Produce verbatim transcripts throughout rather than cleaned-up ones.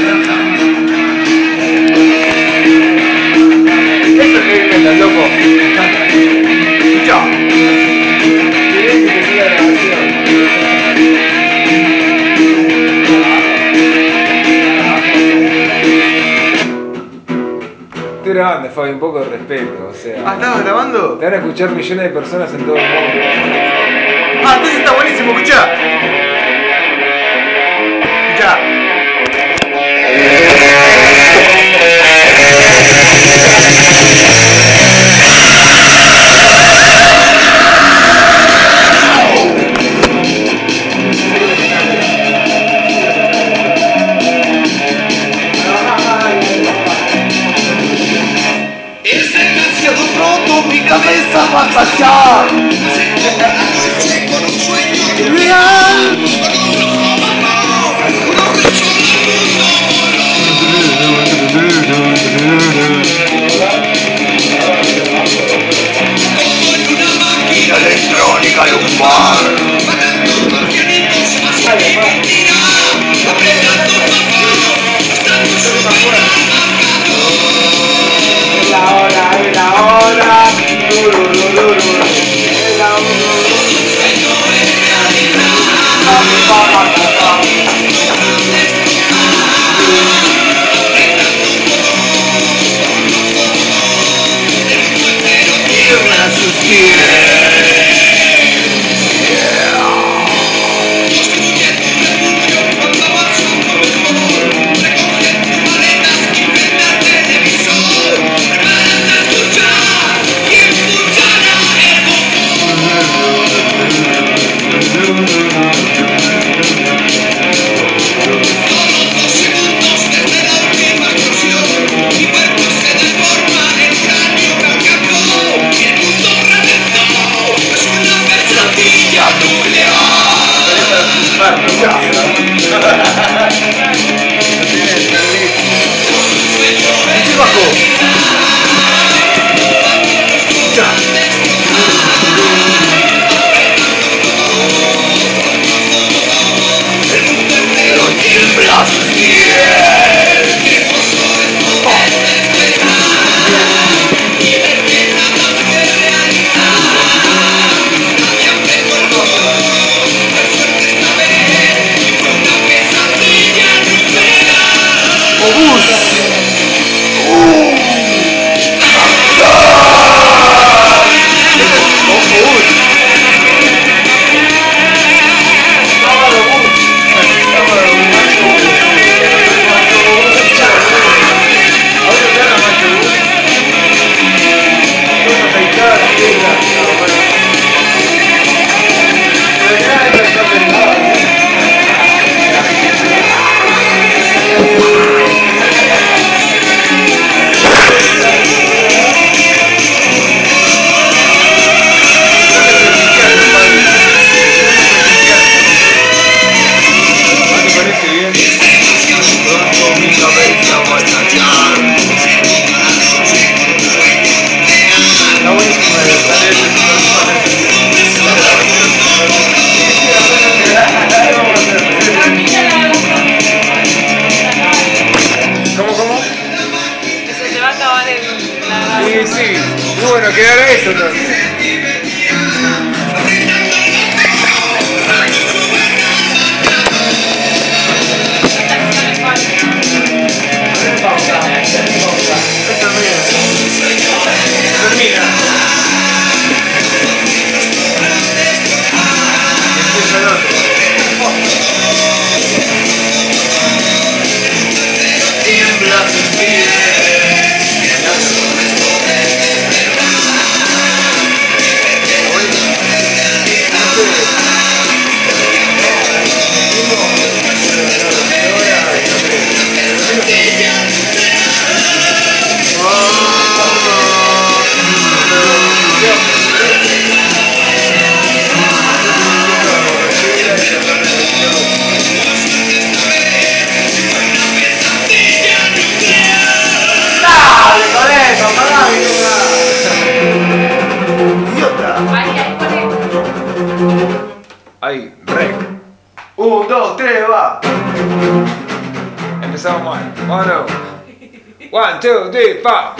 Eso es heavy metal, loco. Escucha. Querés que te siga la grabación. Estoy grabando, Fabi, un poco de respeto, o sea. Ah, ¿estabas grabando? Te van a escuchar millones de personas en todo el mundo. Ah, entonces está buenísimo, escuchá. Escuchá. Es demasiado pronto, mi cabeza va a estallar. Con un sueño real, con un rojo marrón, unos besos como en una máquina electrónica de un bar, matando marcianitos a su mentira, apretando un botón hasta tu superar marcador. Es la hora, es la hora. Es la hora. Un sueño en realidad, logrando escapar, apretando un botón rojo, el mundo entero tiembla a sus pies. Construye tu refugio cuando avanza por el mall. Recoge tus maletas y prende el televisor. Prepárate a escuchar y impulsará el Solo dos segundos desde la última explosión. Mi cuerpo se deforma, el cráneo cambió y el mundo reventó. Es una pesadilla nuclear. Escucha. ¿Qué bajó? Escuchá. Pero tiembla a sus pies. Qué hermoso es poder despegar y ver que nada fue realidad. Nadie apretó el botón, fue suerte esta vez. Fue una pesadilla nuclear. Obús. Esto es o- Obús. Sábado bus. Sábado Obús. Macho bus. Macho bus. Ahora te llama macho bus. Todos afeitados así de esta. No, bueno. Pero que nada, no está afeitado así. Tirame tu oficial, Fabi. Tirame tu oficial. ¿No te parece bien? Es demasiado pronto, mi cabeza va a estallar. Se toda la noche con un sueño nuclear. Está buenísimo el sale ese sonido acá en vivo. ¿Está la grabación? Sí, sí, después no te da. ¿Qué vamos a hacer? A mí me la gustó. Se acaba el... ¿Cómo, cómo? Que se te va a acabar el, la Y grabación. sí. Y bueno, quedará eso entonces. ¿Qué canciones faltan? Ponle pausa. Ponle pausa. Ahí termina. Termina. Y empieza el otro. Tiembla a sus pies. Está buenísimo. No sé. Seguimos. Bueno, no, y ahora no creo. Pero menos aún. ¿Qué vamos a hacer? Yo estoy sintiendo la borrachera y la fermentación. ¡Dale, con eso! ¡Apagá mi ¡Idiota! Ahí, ahí pone. Ahí, rec. Un, dos, tres, va. empezamos mal. Vámonos. One, two, three, four.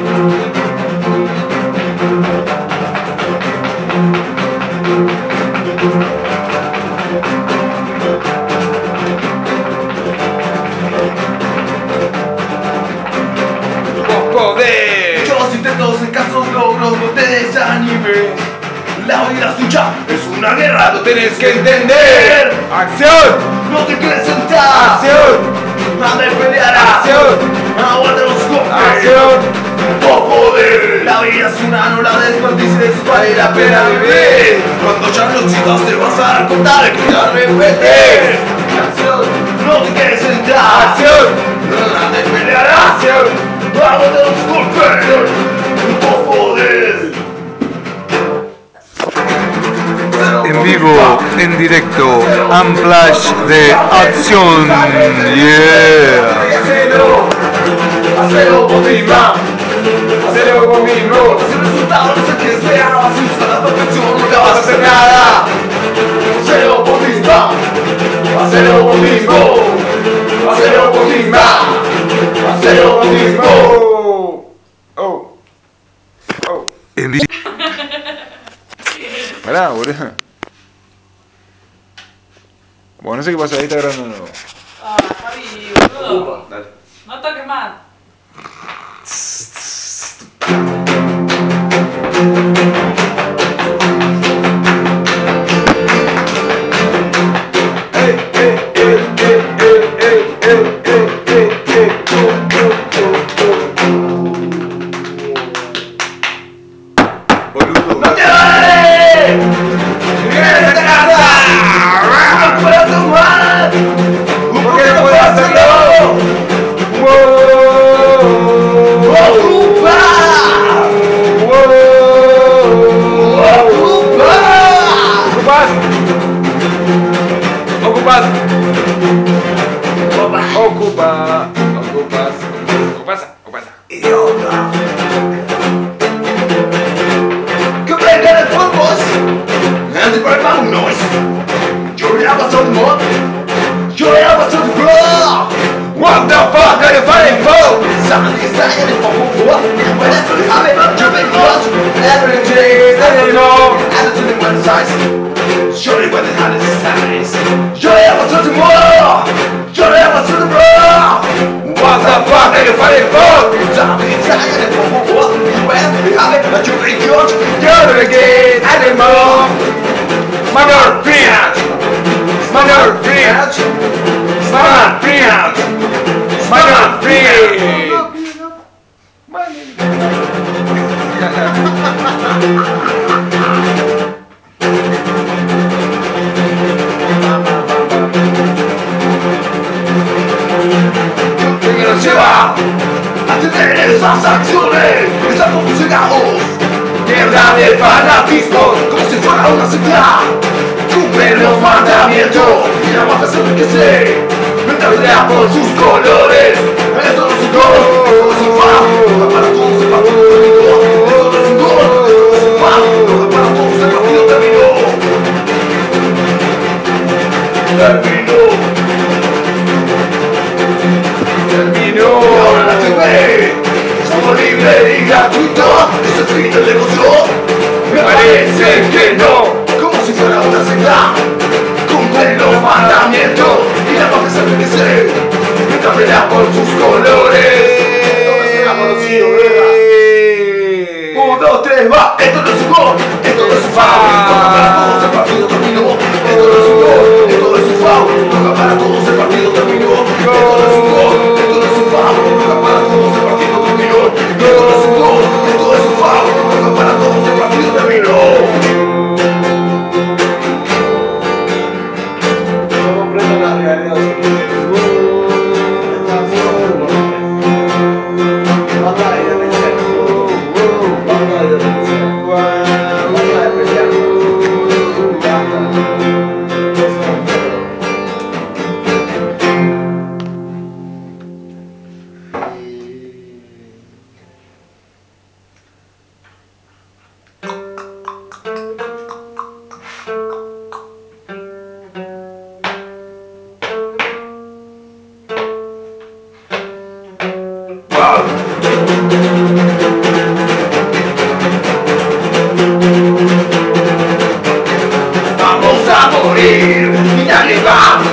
Vos podés. Los intentos, escasos logros, no te desanimes. La vida suya es una guerra, lo tenés que entender. ¡Acción! No te quedes sentado. ¡Acción! Anda y peleará. ¡Acción! Aguanta los golpes. ¡Acción! Vos podés. La vida es una, no la desperdicies, vale la pena vivir. Cuando ya no existas te vas a dar cuenta que ya repetir. Acción, no te quedes sentado. ¡Acción! Anda y peleará. ¡Acción! Aguanta los golpes. Vos podés. En vivo, en directo, Unplush de Acción. Yeah. Hacelo, hacelo vos misma. ¡Hacelo vos mismo! Si el resultado no es el que esperabas, si usas la perfección nunca vas a hacer nada. Hacelo vos misma. Hacelo vos mismo. Hacelo vos misma. Hacelo vos mismo. ¡Oh! ¡Oh! ¡Oh! En vivo. Pará, boludo. Bueno, no sé qué pasa, ahí está grabando de nuevo. Ah, Javi, boludo. Dale. No toques más. Boludo. ¡No te vale! ¡Vienes a casa! ¡No puedo tomar! ¿Por qué no puedo hacerlo? ¡Ocupa! ¡Ocupa! ¿Ocupas? ¿Ocupas? Ocupa. ¿Ocupas? ¿Ocupas? ¿Ocupas? ¡Idiota! ¡Que vengan el focus! And the break my noise! You're never so much! You're never so bro! What the fuck are you fighting for? Somebody's dying for what? When it's really happening, you've been lost every day, anymore. And it's only one size. Surely when the hand is size. You're never so more! You're never so bro! What the fuck are you fighting for? Somebody's dying for what? When we have it, but you've been good. You're again anymore. ¡Mano! ¡Free! ¡Mano! ¡Free! ¡Mano! ¡Free! ¡Mano! ¡Free! Que nos lleva a tener esas acciones, esas confusiones, mierda de fanatismo, como si fuera una secta. Cumplen los mandamientos y la mafia se enriquece mientras pelea por sus colores. Esto no es un gol, esto es un foul, para todos el partido terminó. Esto no es un gol, esto es un foul, para todos el partido terminó. Terminó. ¡Terminó! Y ahora la T V es como libre y gratuito. ¿Es el fin del negocio? Me parece que no. Como si fuera una secta. Cumplen los mandamientos y la mafia se enriquece mientras pelea por sus colores. Esto me suena conocido, ¿verdad? Un, dos, tres, va. Esto no es un gol, esto no es un foul. Toca para todos, el partido terminó. Esto no es un gol, esto no es un foul. Toca para todos, el partido terminó. Esto no es un gol, esto no es un foul. Toca para todos, el partido terminó. Esto no es un gol, esto no es un foul. Toca para todos, el partido terminó. No comprendo la realidad de los Están solo por los Banda de demencia. Banda de demencia.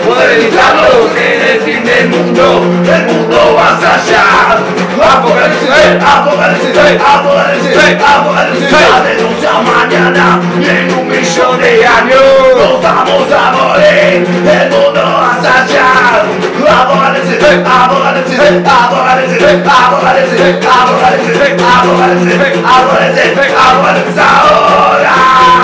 poder evitarlo en el fin del mundo, el mundo más allá. Apocalipsis, apocalipsis, apocalipsis, apocalipsis, la denuncia mañana y en un millón de años nos vamos a morir, el mundo más allá. Apocalipsis, apocalipsis, apocalipsis, apocalipsis, apocalipsis, apocalipsis, apocalipsis, apocalipsis ahora.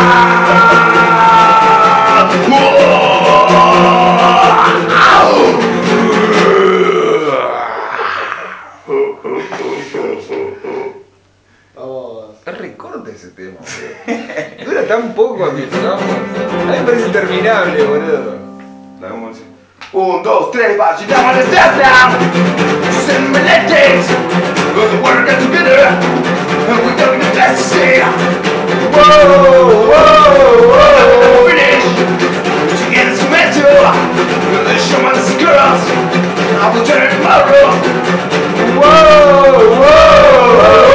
Es recorte ese tema, boludo. Dura tan poco a mi programa. A mí me parece interminable, boludo. Dame un bolsillo. Un, dos, tres, va, she down on the step down. Send me that days. We'll work it together. And we're going to test it. Whoa, whoa, whoa. Finish. She gets metal. The showman is girls. I will turn tomorrow. Whoa, whoa, whoa.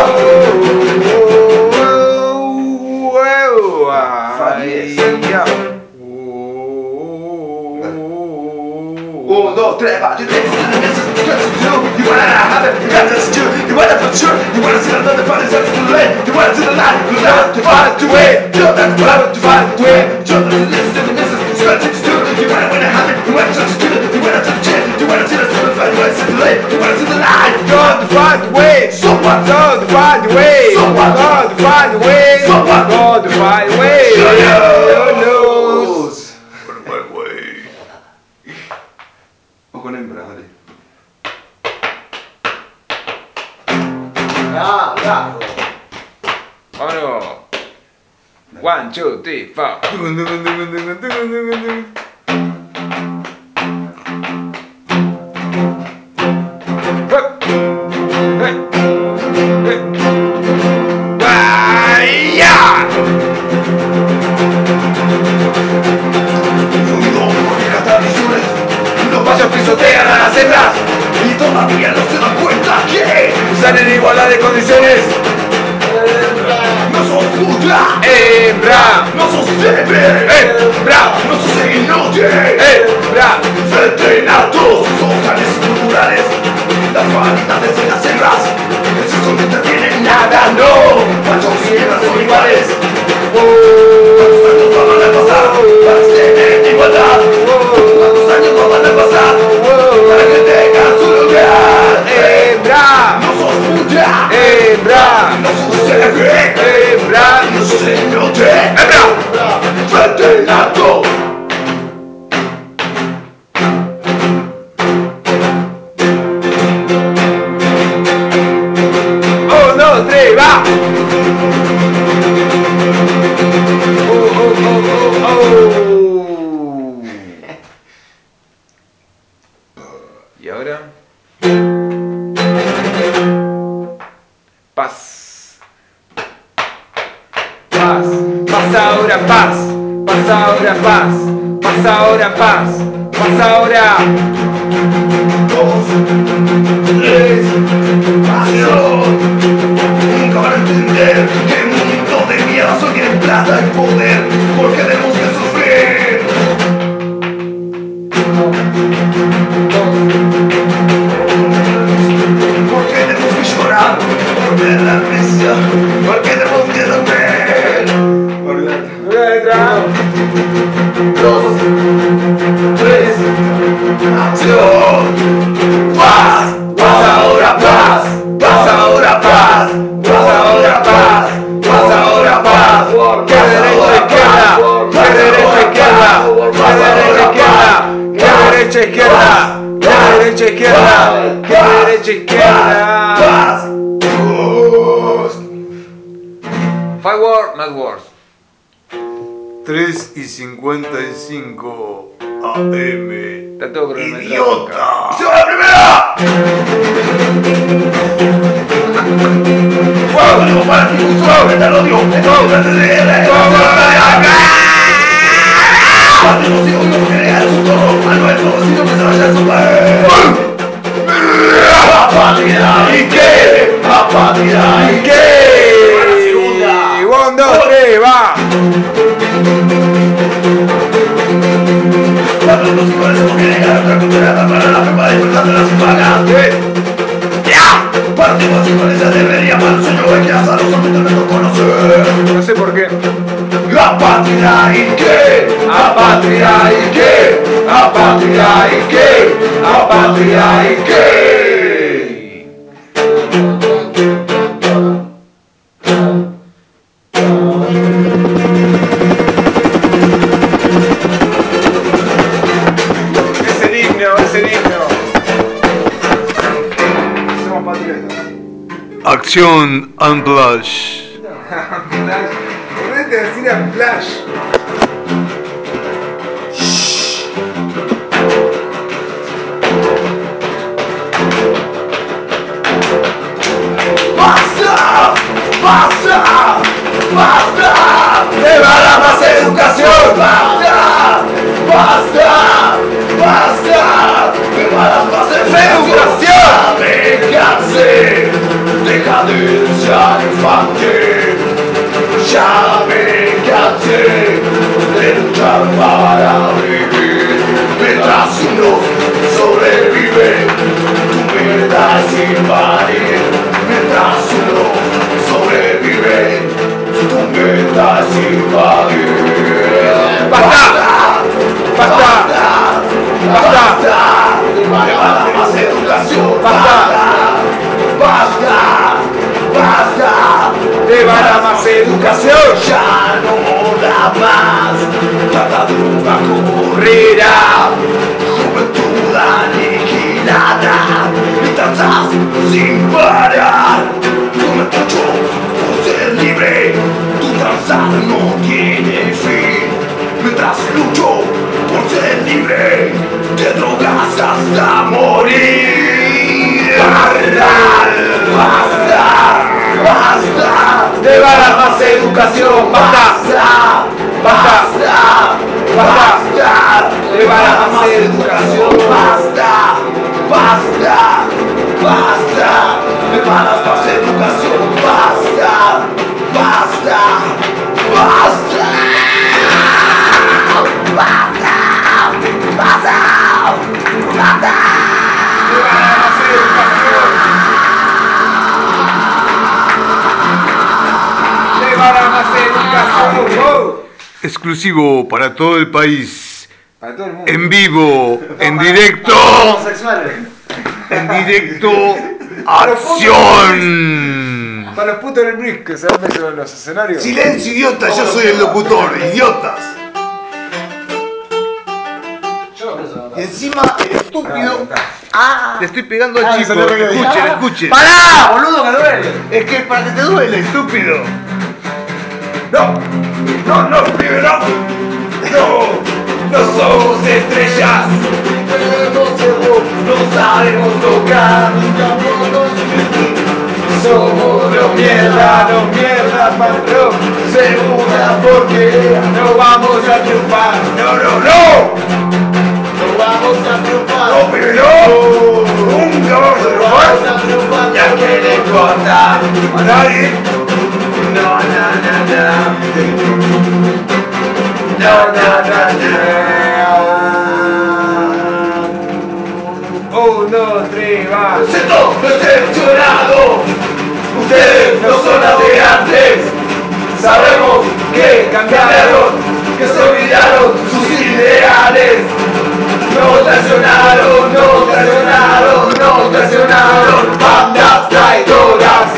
Un, dos, tres, va, you think this is good to do. You wanna have it, you got this to do. You wanna for sure, you wanna see another party, it's too late. You wanna see the light, you have to find the way. You have to find to find the way. You have to listen to the message, it's good to do. You wanna wanna have it, you wanna touch it, you wanna touch it, you wanna see the sun, you wanna see the light, you wanna see the light. You have to find the way. So what? You have to find the way. So what? You have to find the way. So what? You have to find the way. Show knows. Con hembra, dale. Ah, bravo. Vámonos. One, two, three, four. Pisotean a las hembras y todavía no se dan cuenta que están en igualdad de condiciones. No sos puta, Hembra. no sos débil, Hembra. no sos inútil, Hembra. frente a todos sociales y culturales. Las vanidades de las hembras, eso no intervienen nada, no. Machos y hembras son iguales. ¿Cuántos años van a pasar para tener igualdad? ¿Cuántos años van a pasar para que tengan su lugar? Hembra. No sos puta, Hembra. no sos débil, Hembra. no sos inútil, hembra, frente a todo. Un, dos, tres, va. Oh, oh, oh, oh, oh. Y ahora paz. Paz. Paz ahora, paz. Paz ahora, paz. Paz ahora, paz. Paz ahora. Dos, tres, acción. Nunca van a entender que el mundo de mierda solo quiere plata y poder, porque tenemos que sufrir. Porque tenemos que llorar, porque la mesa, porque tenemos que dormir. Dos, tres, acción. Paz, paz ahora, paz, paz ahora, paz, paz ahora, paz, paz ahora, paz. Que derecha, izquierda. Que derecha, izquierda. Que derecha, izquierda. Que derecha, izquierda. Que derecha, izquierda. Que derecha, izquierda. Paz. Five word, not words. tres y cincuenta y cinco A M. Está todo cronometrado. Idiota. ¡Se va la primera! ¡Fuego! ¡Tenemos fanáticos! ¡Fuego! ¡Te lo digo! ¡Fuego! ¡Fanáticos y odio porque le ganan su toro! ¡Al nuestro vecino que se vaya a su país! ¡A patria! ¿Y qué? ¡A patria! ¿Y qué? Y un, dos, tres, va. ¡A los iguales se porque negar otra cultura para la fe para despertar de las impagantes. ¡Ya! Partimos iguales ya debería para el sueño de que azarosamente me tocó conocer. No sé por qué. Apatria y qué, apatria y qué, apatria y qué, apatria y qué. Es el himno, es el himno. Somos patriotas. Acción Unplush. Flash. Ponete a decir a Flash. ¡Basta! ¡Basta! ¡Basta! ¡Me va a dar más educación! ¡Basta! ¡Basta! ¡Basta! ¡Me va a dar más educación! ¡Me cansé! ¡Decadencia infante! Ya me cansé de luchar para vivir. Mientras unos sobreviven, tu verdad es invadir. Mientras unos sobreviven, tu verdad es invadir. ¡Basta! ¡Basta! ¡Basta! ¡Basta! ¡Más educación! ¡Basta! ¡Basta! ¡Basta! Te van a más educación. Ya no da más, cada droga correrá, juventud aniquilada, y danzas sin parar. No me escucho por ser libre, tu danzar no tiene fin. Mientras lucho por ser libre, te drogas hasta morir. ¡Basta! ¡Basta! ¡Basta! Te van a más educación. Basta. ¡Basta! ¡Basta! ¡Basta! Te van a más educación. ¡Basta! ¡Basta! ¡Basta! ¡Me paras más educación! ¡Basta! ¡Basta! ¡Basta! ¡Basta! ¡Basta! ¡Basta! Te van a más educación. Te van a más educación. Wow. Exclusivo para todo el país. Para todo el mundo. En vivo, en directo. Homosexuales. En directo. Acción. Para los putos del Brick que se dan besos en los escenarios. Silencio, idiota, yo soy el locutor, idiotas. Y encima el estúpido. Ah, Le estoy pegando al Ah, chico. eso es lo que dije. Escuchen, escuchen. ¡Pará, boludo, que duele! es que es para que te duele, estúpido. No, no, no, pibe, no. No, no somos estrellas. No sabemos tocar. Somos los Mierda, mierda, no mierda, pal rock. segunda porque No vamos a triunfar. no, no, no. ¡No vamos a triunfar! No, pibe, no. Nunca vamos a ¡Vamos triunfar. a triunfar! Ya que le importa a nadie. No, no, no, no. No, no, no, no. Un, dos, tres, va. Me siento decepcionado. Ustedes no son las de antes. Sabemos que cambiaron, que se olvidaron sus ideales. No traicionaron, no traicionaron, no traicionaron. Bandas traidoras.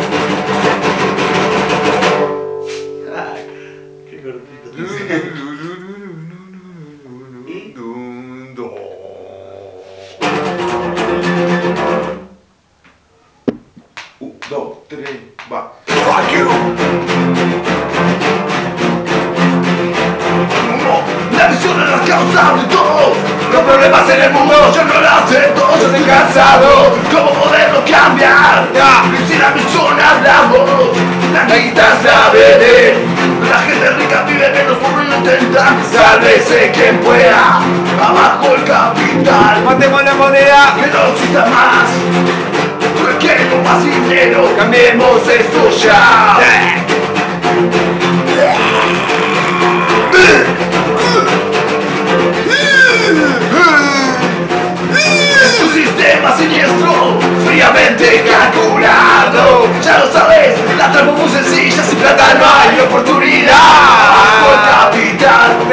Un, dos, tres, va. Fuck you. No, la visión es la causa de todo. Los problemas en el mundo yo no los acepto. Yo estoy cansado. ¿Cómo poderlo cambiar? Y si la misión hablamos, la guita es la verde. La gente rica vive menos por no intentar. Sálvese quien pueda. Abajo el capital. Matemos la moneda. Que no exista más. Requeremos más dinero. Cambiemos esto ya.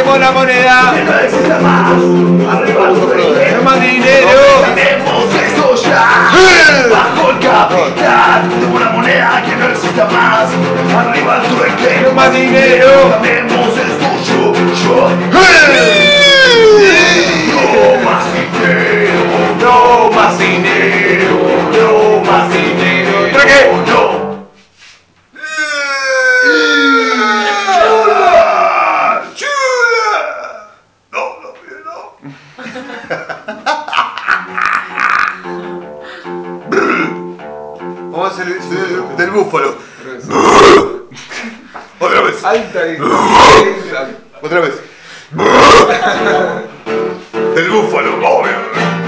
Tenemos la moneda. Que no exista más. Arriba el rey. No más dinero. Tenemos esto ya. Bajo el capital. Tengo una moneda que no exista más. Arriba el trueque. No más dinero. Tenemos esto yo, yo. No más dinero. No más dinero. No más dinero. Traje. No. No, no, no. Vamos a hacer el sonido del búfalo. Otra vez. Alta y... Otra vez. Del búfalo, obvio.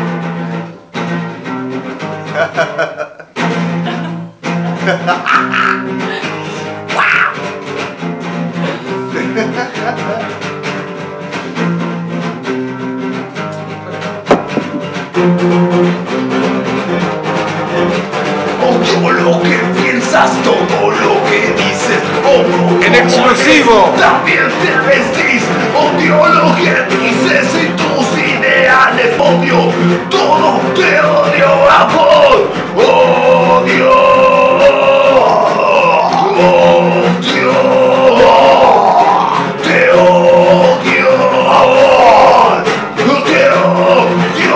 Odio lo que piensas, todo lo que dices. Odio En exclusivo. también te vestís. Odio lo que dices y tus ideales. Odio todo, te odio a vos. Odio. Odio. Te odio a vos. Te odio.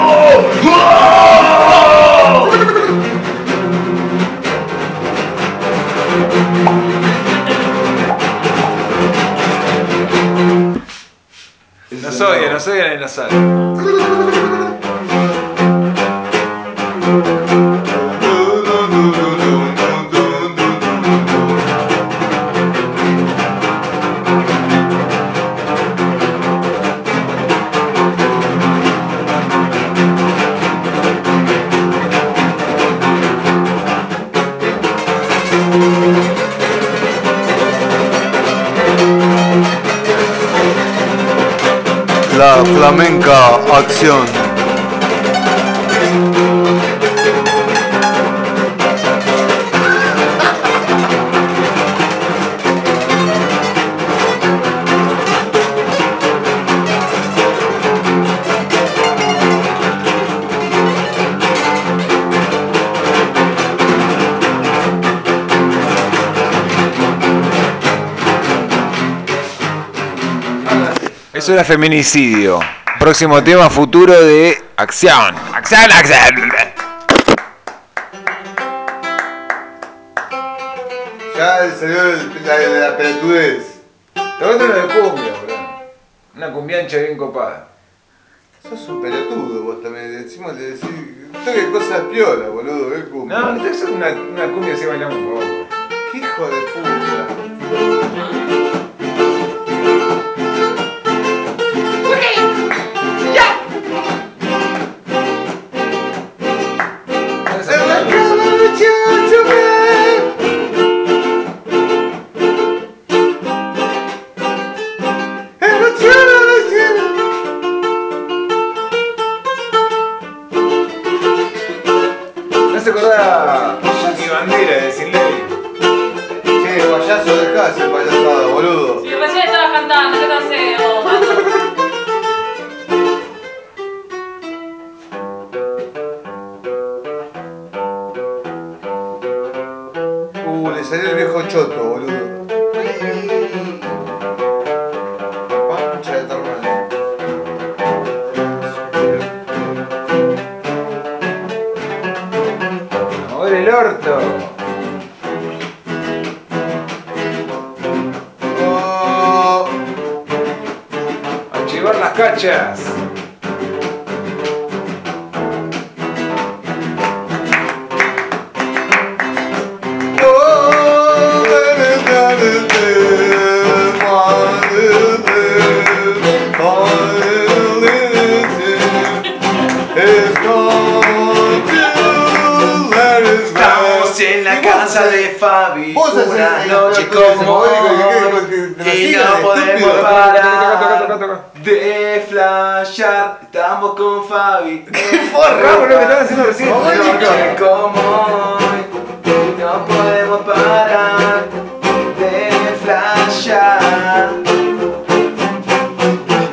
No soy, no soy en la sala. La flamenca acción. Eso era feminicidio. Próximo tema futuro de acción. Acción, acción. Ya salió la, la, la pelotudez. Te voy a uno de cumbia, bro. Una cumbiancha bien copada. Sos un pelotudo vos también. Encima le decís. Toque cosas piola, boludo. ¿Qué cumbia? No, no es una, una cumbia así bailamos un poco. ¿Qué hijo de puta? ¿No se acordaba mi bandera de Sin Ley? Che, payaso, dejá ese payasada, boludo. Si recién estabas cantando, ¿qué te hace vos, Mato? Uh, le salió el viejo choto, boludo. Pancha de tu hermano. A mover el orto. Oh. A chivar las cachas. Estamos en la casa de Fabi. Vos haces Una el noche pelotudo como ese, hoy boludo, que- que- que- que y lo no sigan, podemos estúpido. parar de flashear. Estamos con Fabi. Borramos lo que estaban haciendo recién. Una noche como hoy no podemos parar de flashear.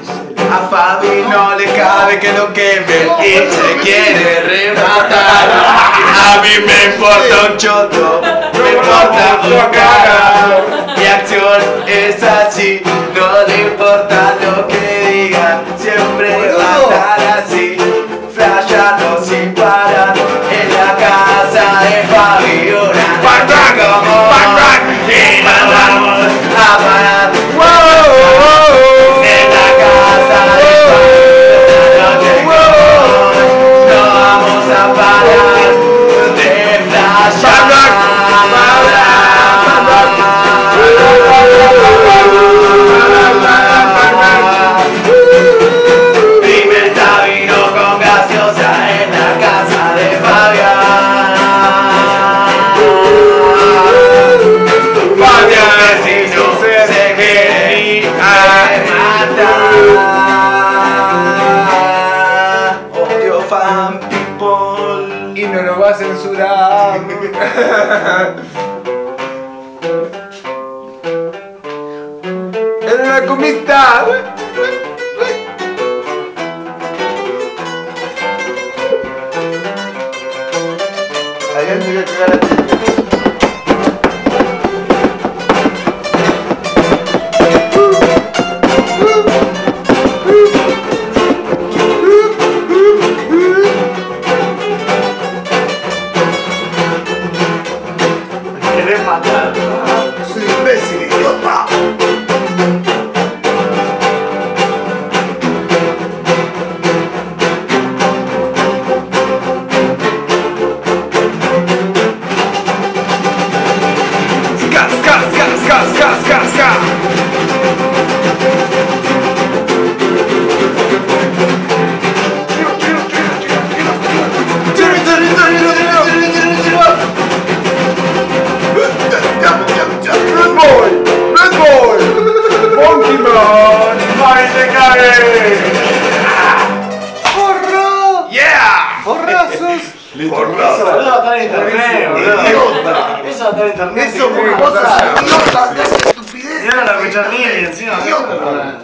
quiere que lo queme y se quiere rematar. A mí me importa un choto, me importa un carajo. Mi acción es así, no le importa lo que digan, siempre va a estar así, flashando sin parar en la casa de Fabi. Una noche como hoy, y nos vamos a parar en la casa de Fabi. Una noche como hoy, no vamos a parar de flashar. Pimenta vino con gaseosa en la casa de Fabián. Fabián, vecino, se quiere ir a matar. Odio fan people. Y no lo va a censurar. Era una comita. Allá te voy a cagar a ti. Querés matar. Soy imbécil, idiota. Ska, ska, ska, ska, ska, ska, ska. Red Boy, Red Boy, Monkey Man, ¡Ay, te cae! ¡Porro! ¡Yeah! ¡Porrazos! Porrazo. Eso va a estar en internet, boludo. Idiota. Eso va a estar en internet. Eso fue una cosa idiota. Qué estupidez. Y ahora la escuchar ni encima. Idiota.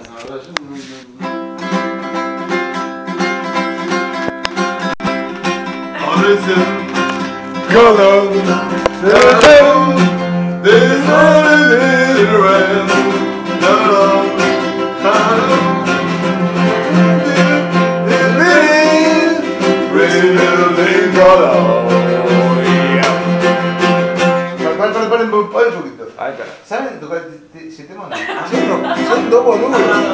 Para, para, para, para un poquito. Ahí está. ¿Saben tocar ese tema? No. Son, dos- son dos boludos.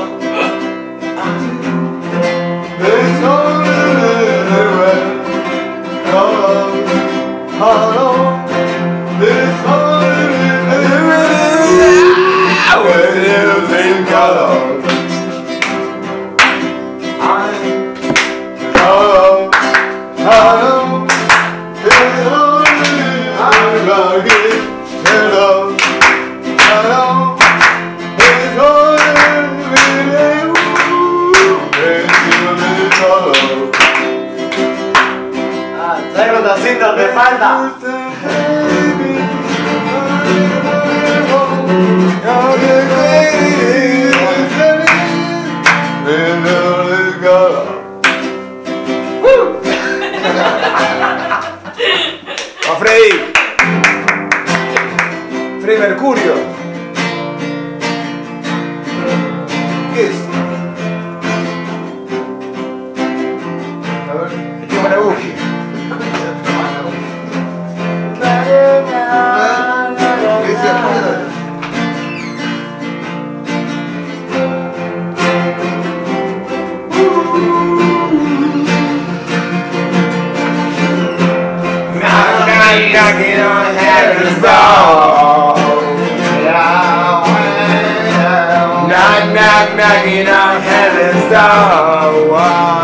Ah, ¿sabes cuántas cintas te falta? A Freddy. Freddy Mercurio. ¿Qué es? A ver. El tío Marabuji. Ese afuera. Knocking on heaven's door. Knock, knock, knocking on heaven's door.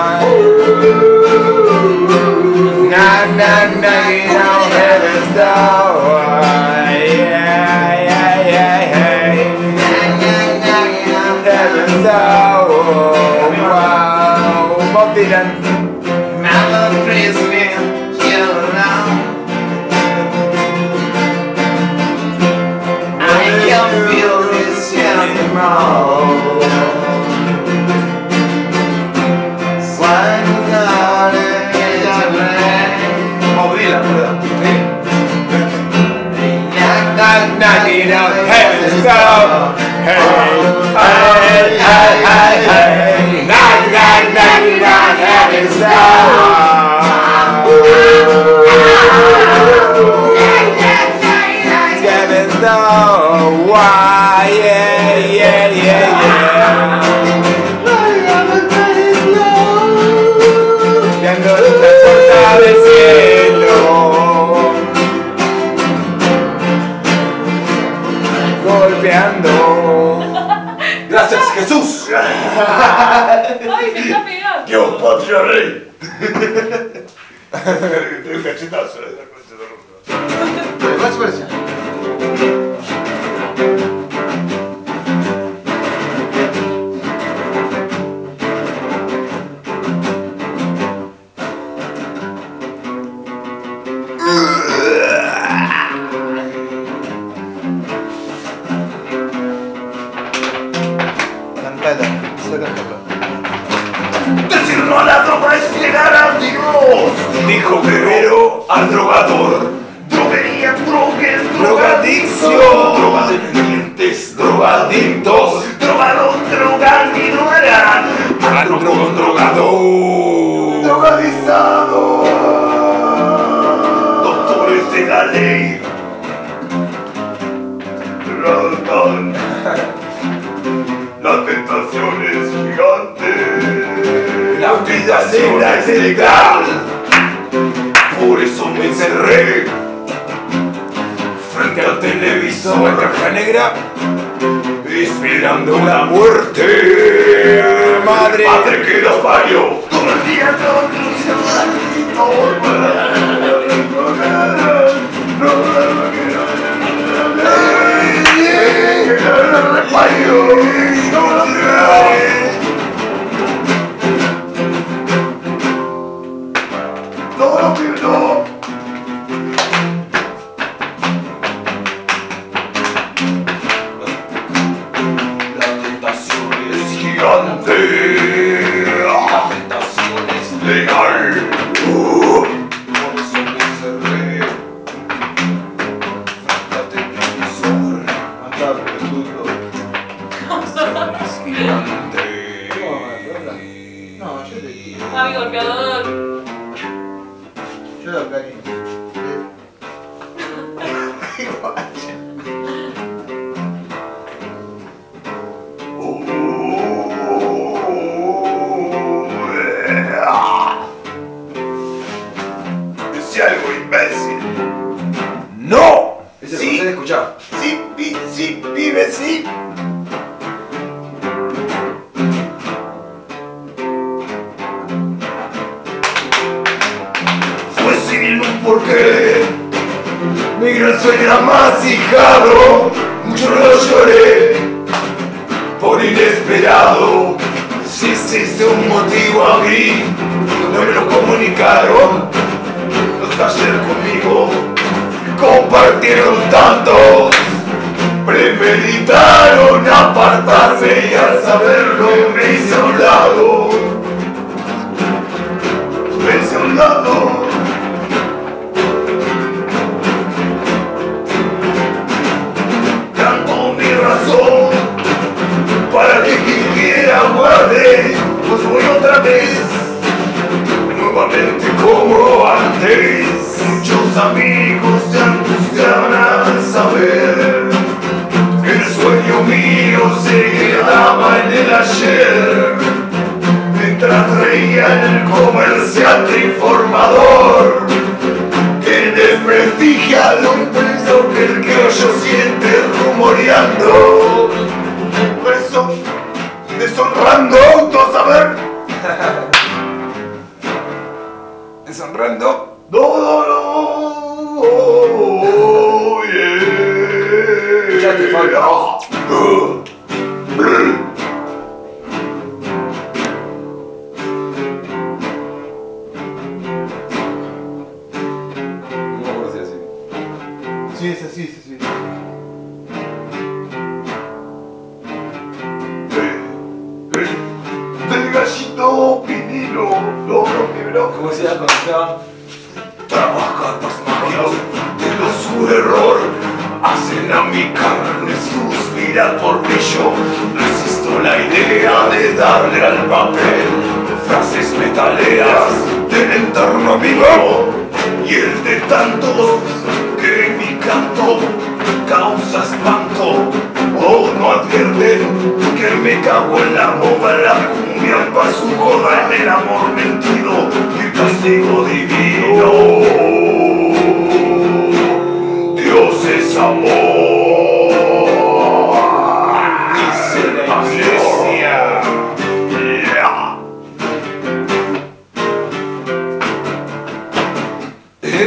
Knock, knock, knocking on heaven's door. Yeah, yeah, yeah, yeah. Heaven's door. Wow, Bob Dylan. Mama, praise me, you know. I can feel this anymore. Why ¡Ay, me está pegando! Dios, patria, rey. Te doy un cachetazo de la concha de la Bueno, más para allá. Cantala, esa cantala. Decir no a la droga es negar a Dios, dijo Guerrero al drogador. Droguería, drogues, drogadicción, drogadependientes, drogadictos, drogados, drogan y drogarán al drogón drogado, drogadizado. Doctores de la ley, tratan. La tentación es gigante. La tentación es legal. Por eso me encerré frente al televisor, la caja negra, esperando la muerte. Madre, madre que los parió. Todo el día no lo pierdo. La tentación es gigante. La tentación es legal. Uh, por eso me encerré frente al televisor. Cantá, pelotudo. Es gigante. No, yo te ¡Ay, golpeador! Yo lo cariño. Decía algo imbécil. ¡No! Ese Sí, José, escuchá. sí, pi- sí, pibe, sí. Fue sin un porqué. Mi gran sueño era masijado. Mucho lo lloré por inesperado. Si existe un motivo a mí, no me lo comunicaron. Los de ayer conmigo compartieron tanto, premeditaron apartarme y al saberlo me hice a un lado. Me hice a un lado. Tanto mi razón para que quien quiera guarde, pues voy otra vez, nuevamente como antes. Muchos amigos se angustiaban al saber que el sueño mío se quedaba en el ayer, mientras reía en el comercial informador que desprestigia lo impreso que el criollo siente rumoreando. Por eso, deshonrando, todos a ver. Deshonrando. No, no, no. Oh, yeah. Ya te falta. Uh, brr. No me acuerdo si era así. Sí, es así, es así. Del gallito pinino, no, no, primero. ¿Cómo decía cuando estaba? Trabaja las magias de su error, hacen a mi carne suspirar por brillo. Resisto la idea de darle al papel frases metaleras del entorno vivo y el de tantos que en mi canto causa espanto. Oh, no advierten que me cago en la moda, en la cumbia, pa' su joda, en el amor mentido y el castigo divino. Dios es amor, dice la iglesia.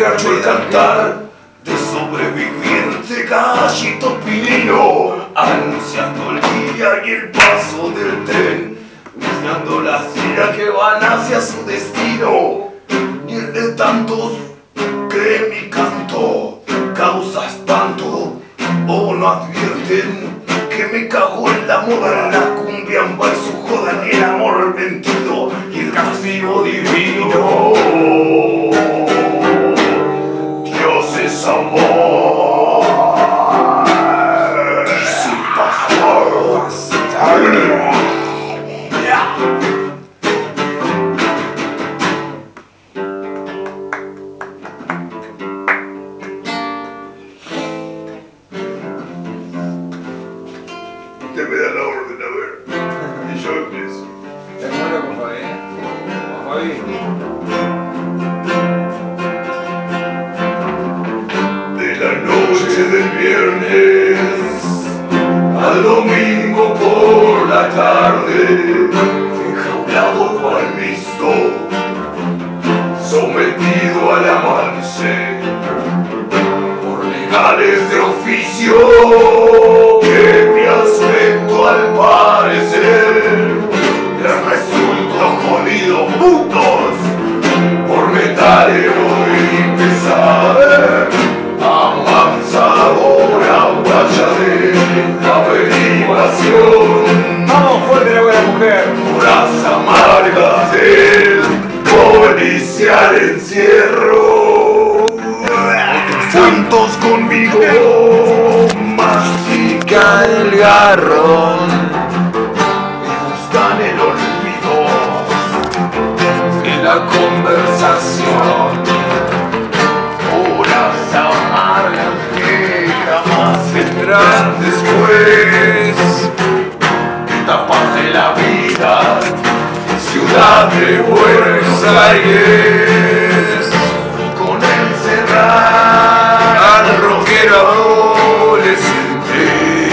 escucho el cantar de sobreviviente gallito pinino, anunciando el día y el paso del tren, buscando la silla que van hacia su destino, y el de tantos que mi canto causa espanto, o no advierten que me cago en la moda, la cumbia en su joda, ni el amor mentido y el castigo divino. Dios es amor. Dice el pastor. Usted me da la orden, a ver. Y yo empiezo. Te muero con Fabi, ¿eh? Con Fabi. De la noche del viernes al domingo por la tarde, enjaulado cual visto, sometido al amanecer, por legales de oficio, que mi aspecto al parecer les resultó jodido, putos, por metalero y pesar, avanzadora guacha de averiguación. Vamos, fuerte la buena mujer. Horas amargas del policial encierro. Otros santos conmigo mastican el garrón y buscan el olvido en la conversación. Horas amargas que jamás vendrán después. Etapas de la vida, ciudad de Buenos Aires, con el serrano rockero adolescente,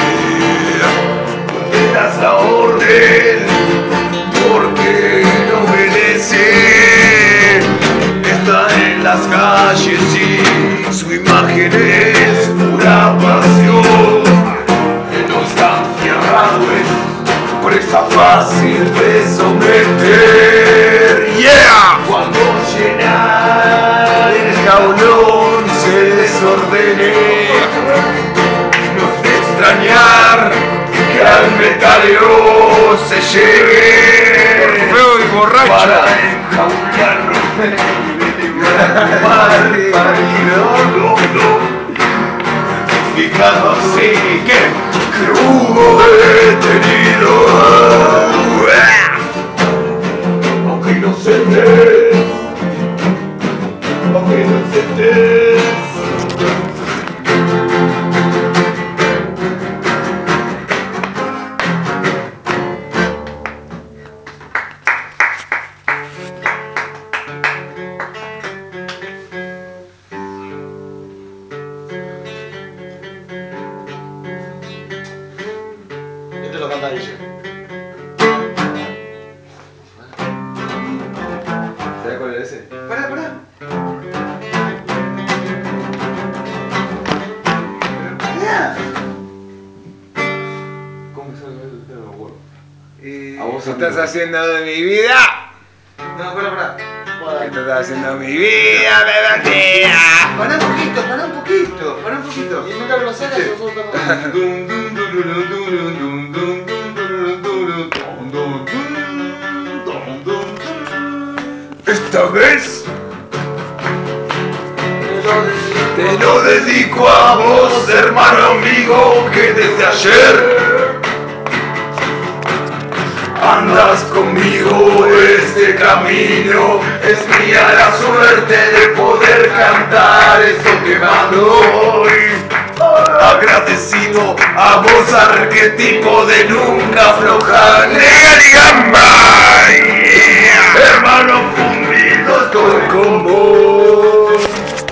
donde das la orden porque no obedece, está en las calles y su imagen es pura pasión, que no está encerrado en presa fácil de someter. Yeah. Cuando llena el jaulón se desordene, no es de extrañar que al metalero se llegue Feo y borracho. para enjaularlo mal parido, fijando así que que hubo detenido, aunque inocentes, aunque inocentes. Este lo canta Guille. ¿Sabes cuál es ese? Pará, pará. Pero pará. ¿Cómo se llama el tema? No me acuerdo. Eh, ¿A vos estás haciendo de mi vida? No, pará, pará. ¿Qué estás haciendo de mi vida, bebé? Pará un poquito, pará un poquito, pará un poquito. Y nunca lo sacas, nosotros estamos. Esta vez te lo dedico a vos, hermano amigo, que desde ayer andas conmigo. Este camino es mía la suerte de poder cantar esto que mando hoy. Agradecido a vos, arquetipo de nunca aflojar, nega ni gamba. Hermano fundido, estoy con vos.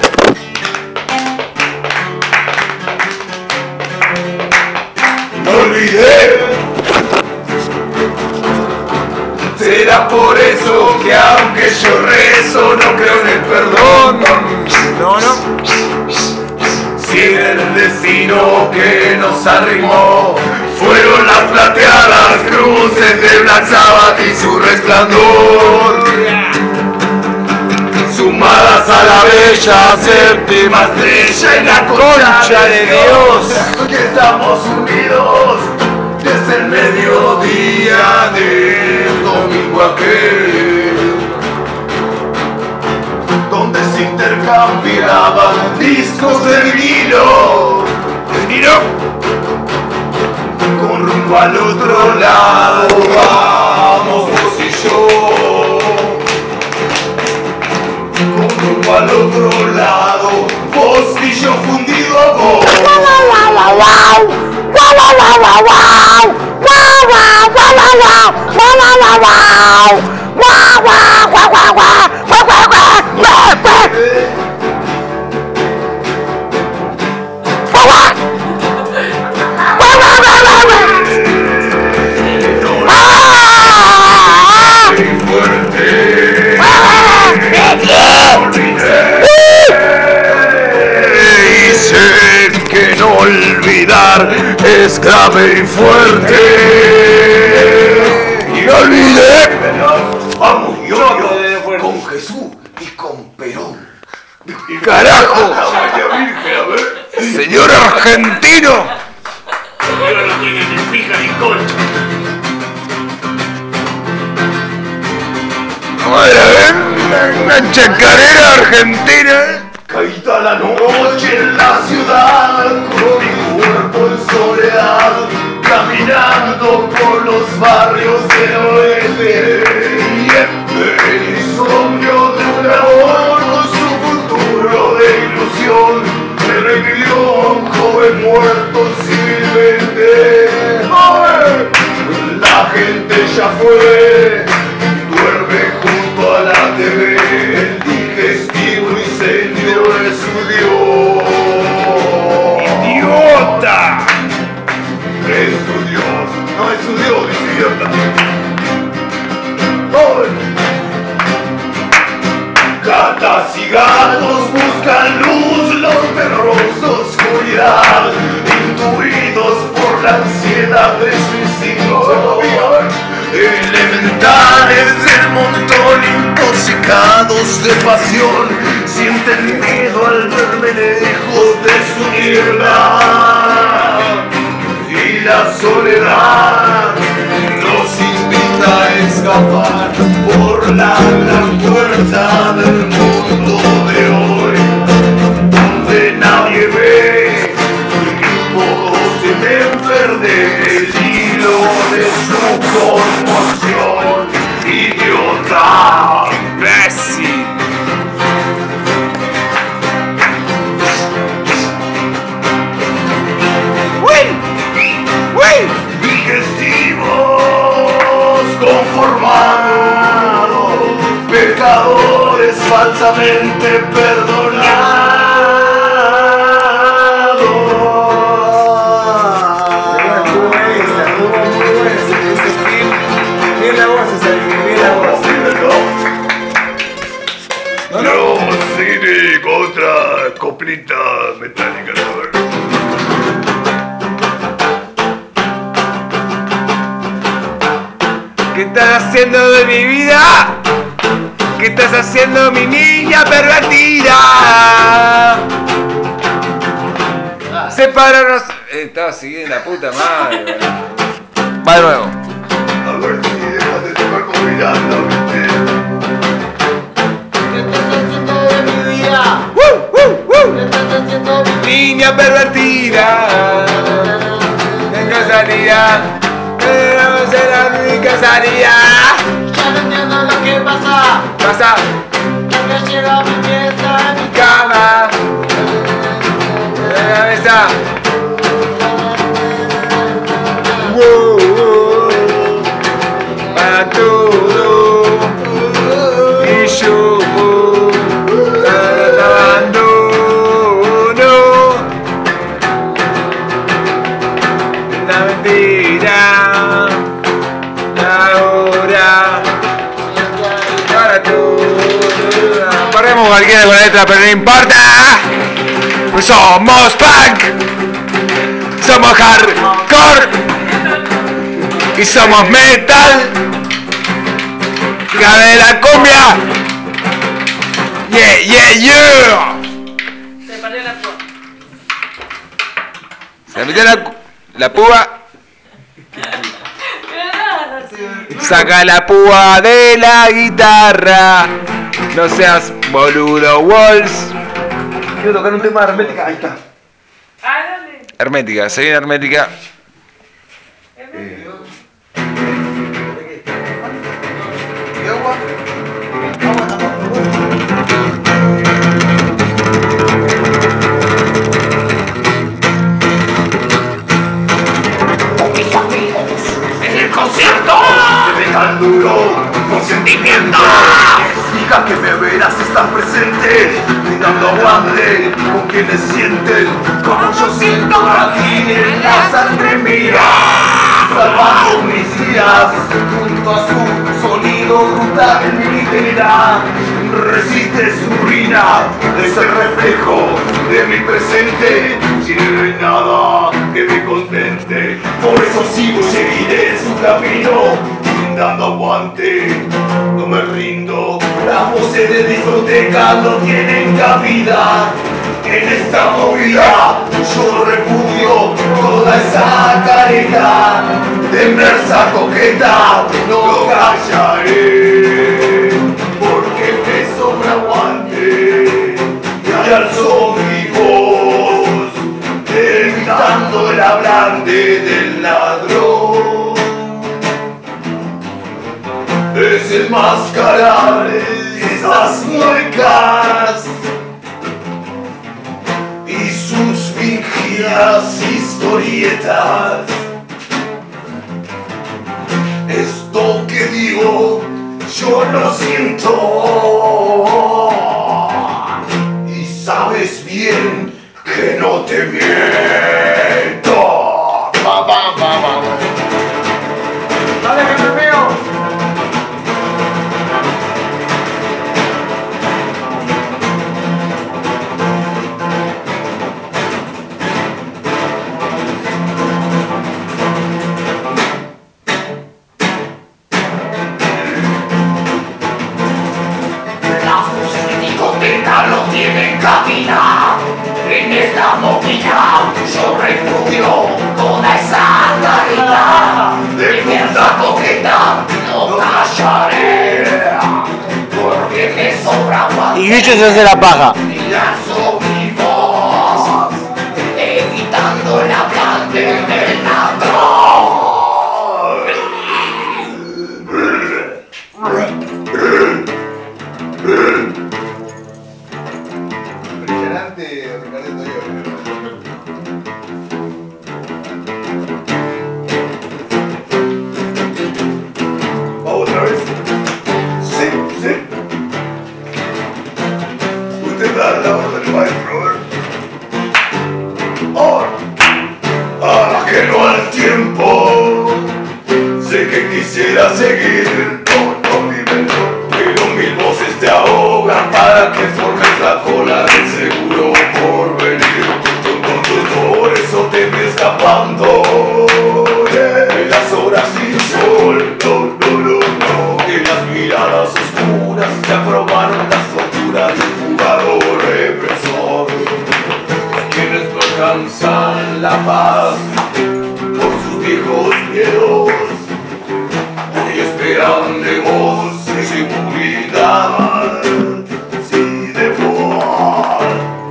No olvidé. Será por eso que aunque yo rezo no creo en el perdón. No nos arrimó. Fueron las plateadas cruces de Black Sabbath y su resplandor, sumadas a la bella séptima estrella en la concha de Dios, que estamos unidos desde el mediodía del domingo aquel, donde se intercambiaban discos de vinilo, vinilo, con rumbo al otro lado vamos vos y yo, con rumbo al otro lado, vos y yo fundido a vos. Y sé que no olvidar es grave y fuerte. Y no olvidé, vamos yo, yo con Jesús y con Perón. ¡Carajo! ¡Señor argentino! Yo no tiene ni fija ni concha. Una chacarera argentina. Caída la noche en la ciudad, con mi cuerpo en soledad, caminando por los barrios del oeste. Y el insomnio de un amor con su futuro de ilusión me revivió un joven muerto civilmente. La gente ya fue, duerme junto a la T V, el digestivo incendio de su Dios. ¡Idiota! Es su Dios, no es su Dios, es idiota. Gatas y gatos buscan luz, los perros oscuridad, intuidos por la ansiedad de su instinto. Elementales del montón, intoxicados de pasión, sienten miedo al verme lejos de su niebla. Y la soledad nos invita a escapar por la gran puerta del mundo de hoy, donde nadie ve y todos deben perder el hilo de su conmoción. ¡Idiota! ¡Imbécil! Digestivos conformados, pecadores falsamente perdonados. Estuvo esa, estuvo muy buena ese, ese film. Bien la voz esa, bien la voz. No, no, sí, con otra coplita metálica, ¿sabes? ¿Qué estás haciendo de mi vida? ¿Qué estás haciendo, mi niña pervertida? Separarnos. Eh, estaba siguiendo la puta madre. Va de nuevo. A ver si dejas de tocar como mirando, ¿viste? ¿Qué estás haciendo de mi vida? ¡Uh, uh, uh! ¿Qué estás haciendo de mi vida? Niña pervertida. Venga salida. Vamos a la única salida. Ya no entiendo lo que pasa. Pasa. Me llega a mi fiesta, a mi Cama. En la mesa. Wow, wow. Para todo. Y yo. Corremos cualquiera con la letra, pero no importa, pues somos punk. Somos hardcore y somos metal. Hija de la cumbia. Yeah, yeah, yeah. Se partió la púa. Se metió la, la púa. Pero no, no sé. Saca la púa de la guitarra. No seas boludo, Walls. Quiero tocar un tema de hermética. Ahí está. Ah, dale. Hermética, se viene hermética. ¿Y agua? Agua tampoco. En el concierto de metal duro con sentimiento. Diga que me verás estar presente, brindando aguante con quienes sienten como yo siento aquí en la sangre mía, salvando mis días junto a su sonido brutal en mi vida. Resiste su ruina, es el reflejo de mi presente. Si no hay nada que me contente, por eso sigo y seguiré en su camino, brindando aguante, no me rindo. Las voces de discoteca no tienen cabida en esta movida. Yo repudio toda esa careta de merza coqueta, no callaré, porque me sobra aguante y alzo mi voz, evitando el hablante del ladrón. Desenmascarar esas muecas y sus fingidas historietas. Esto que digo yo lo siento, y sabes bien que no te miento. Ba, ba, ba, ba. ¡Dale, jefe mío! Las voces de discoteca no tienen cabida en esta movida. Yo repudio toda esa carita de mierda coqueta, no callaré, porque me sobra aguante. Y Guicho se hace la paja. Y alzo mi voz, evitando el hablante del ladrón. Impresionante, Ricardo Toyota. ¿Otra vez? Sí, sí. Usted da la orden, maestro. Oh, ajeno al tiempo. Sé que quisiera seguir con movimiento, pero mil voces te ahogan para que formes la cola del seguro por venir. Por eso te vi escapando, yeah. En las horas sin sol, no, no, no, no. En las miradas oscuras te aprobaron las torturas del jugador represor. Quienes no alcanzan la paz por sus viejos miedos y esperan de vos seguridad, sí, de vos.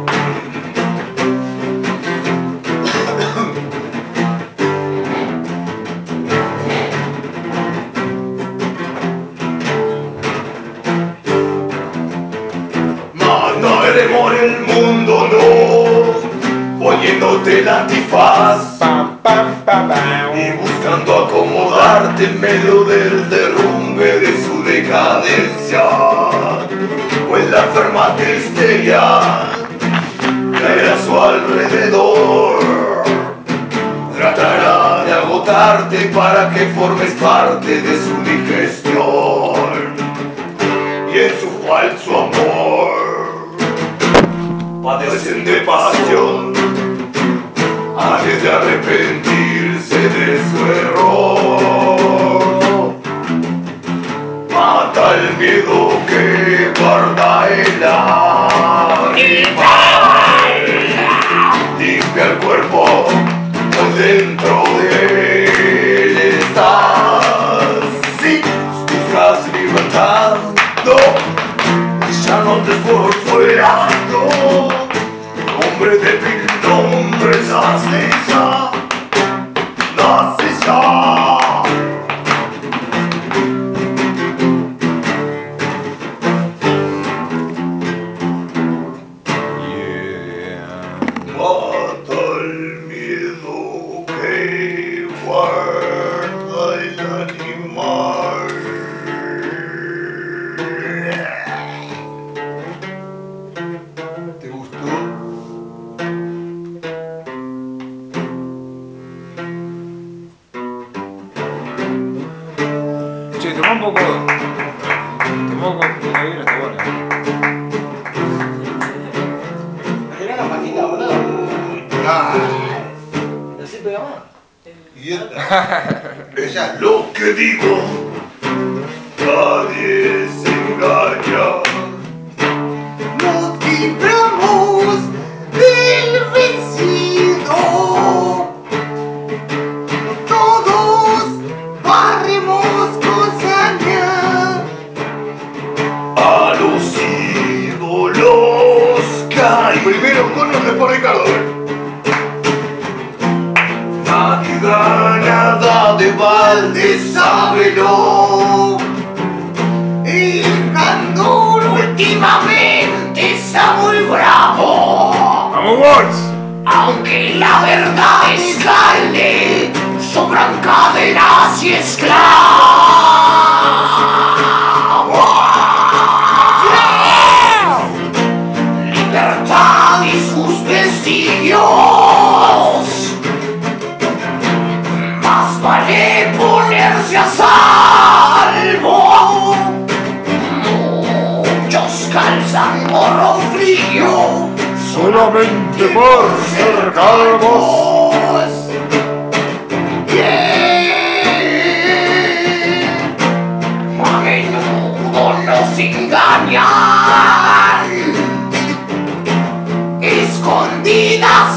Mas no me demore el mundo, no, poniéndote el antifaz Pam, pam, pam, pam. y buscando acomodarte en medio del derrumbe de su decadencia. Pues la enferma histeria caerá a su alrededor, tratará de agotarte para que formes parte de su digestión, y en su falso amor padecen de pasión antes de arrepentirse. por volando, hombre de mil nombres, hazle ya, hazle ya. Mata el miedo que guarda el animal. ¿Te gustó? Che, tomá un poco. Tomá un poco de vino, está bueno. Mirá la máquina, boludo. Ay, Así pega más. idiota. Es lo que digo, nadie se engaña. Nos libramos del vencido. Todos barremos con saña a los ídolos caen. Primero con nos después Ricardo. Nadie gana nada de balde, sábelo. El candor últimamente está muy bravo. ¡Vamos, Wolves! Aunque la verdad escalde, sobran cadenas y esclavos. Libertad y sus vestigios. Más vale ponerse a salvo. Muchos calzan gorro frío Solamente por ser calvos. Yeah. A menudo nos engañan. Escondidas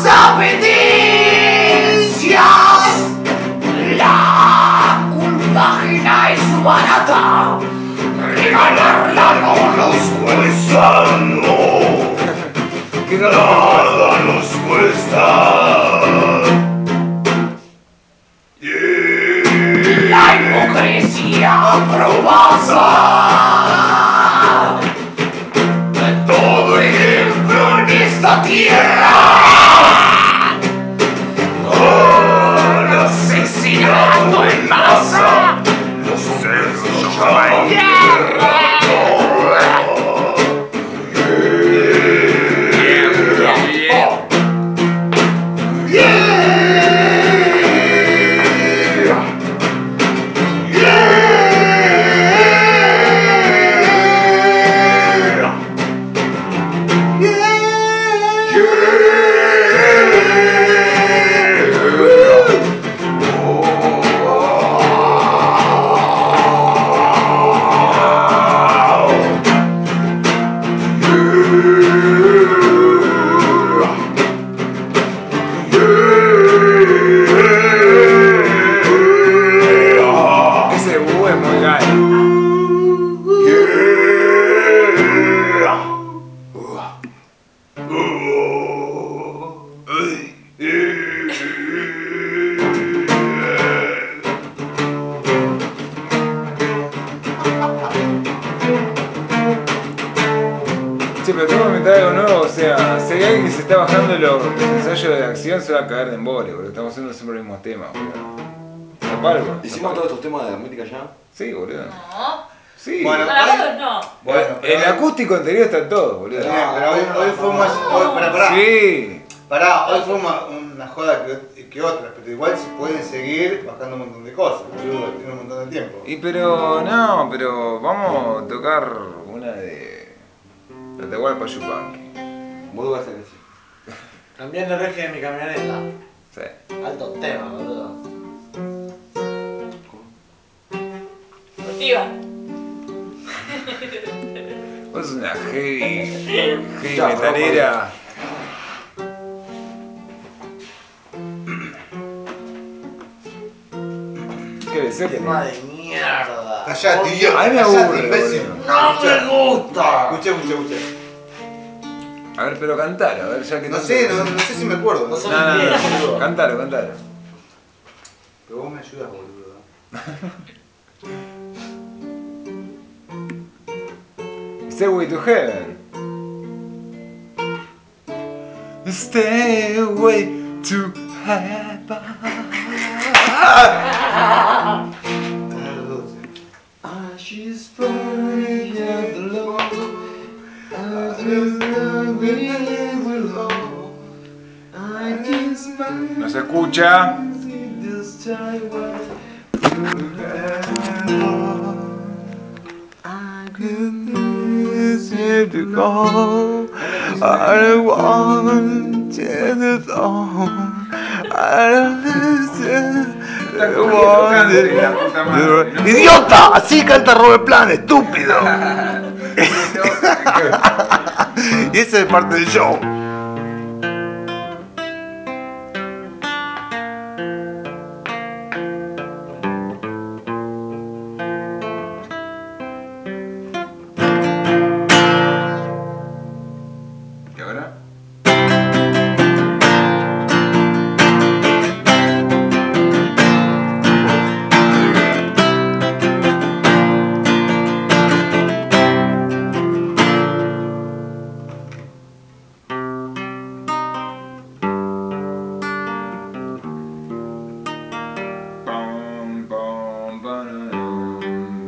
evidencias. La culpa ajena es barata. Regalarla no nos cuesta, no. Nada nos cuesta. Yeah. La hipocresía probada. Todo ejemplo en esta tierra. Oh, asesinando en masa. Los cerdos llaman guerra. Ese búho es muy gay. Sí, pero tengo que inventar algo nuevo, o sea, si hay alguien que se está bajando los, los ensayos de acción se va a caer de embole, boludo. Estamos haciendo siempre el mismo tema, boludo. Zapalo, ¿Hicimos todos estos temas de la música ya? Sí, boludo. No. Sí. Bueno, Para vos no. Bueno, pero el hoy- acústico anterior está todo, boludo. Bien, pero hoy, hoy fue más. Hoy, pará, pará. Sí. Pará, hoy fue una, una joda que, que otra, pero igual se pueden seguir bajando un montón de cosas, boludo, tiene un montón de tiempo. Y pero, no, pero vamos a tocar una de Atahualpa Yupanqui. Vos vas a hacer así. Cambiando el eje de mi camioneta. Sí. Alto tema, boludo. Deportiva. Vos sos una heavy, heavy Ya, metalera. ¿Qué decís? Tema de mierda. Callate, idiota. A mí me callate, aburre, imbécil. boludo. ¡No me gusta! Escucha, escucha, escucha. A ver, pero cantalo, a ver, ya que No tanto- sé, no, no sé si me acuerdo. No sé. No, no, no, cantalo, cantalo. Pero vos me ayudas, boludo. Stairway to Heaven. Stairway to Heaven. She's burning at the low. I just believe below. I kiss my No se escucha. this time. I couldn't seem to go. I want it all. I don't listen. ¡Idiota! Así canta Robert Plant, estúpido. Y esa es parte del show. ¿Y ahora? Bum, bum, ba-dum.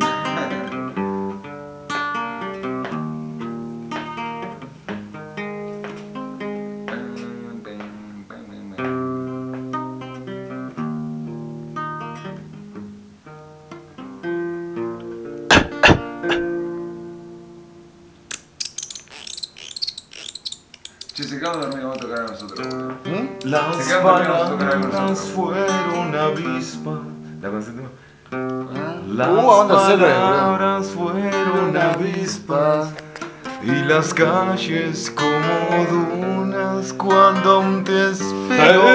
Che, se quedan dormidos, vamos a tocar a nosotros, boludo. Las Se quedan dormidos, vamos a tocar algo palabras nosotros. fueron avispas. La canción. Las Uh, Banda Secret, palabras fueron avispas y las calles como dunas cuando aún te espero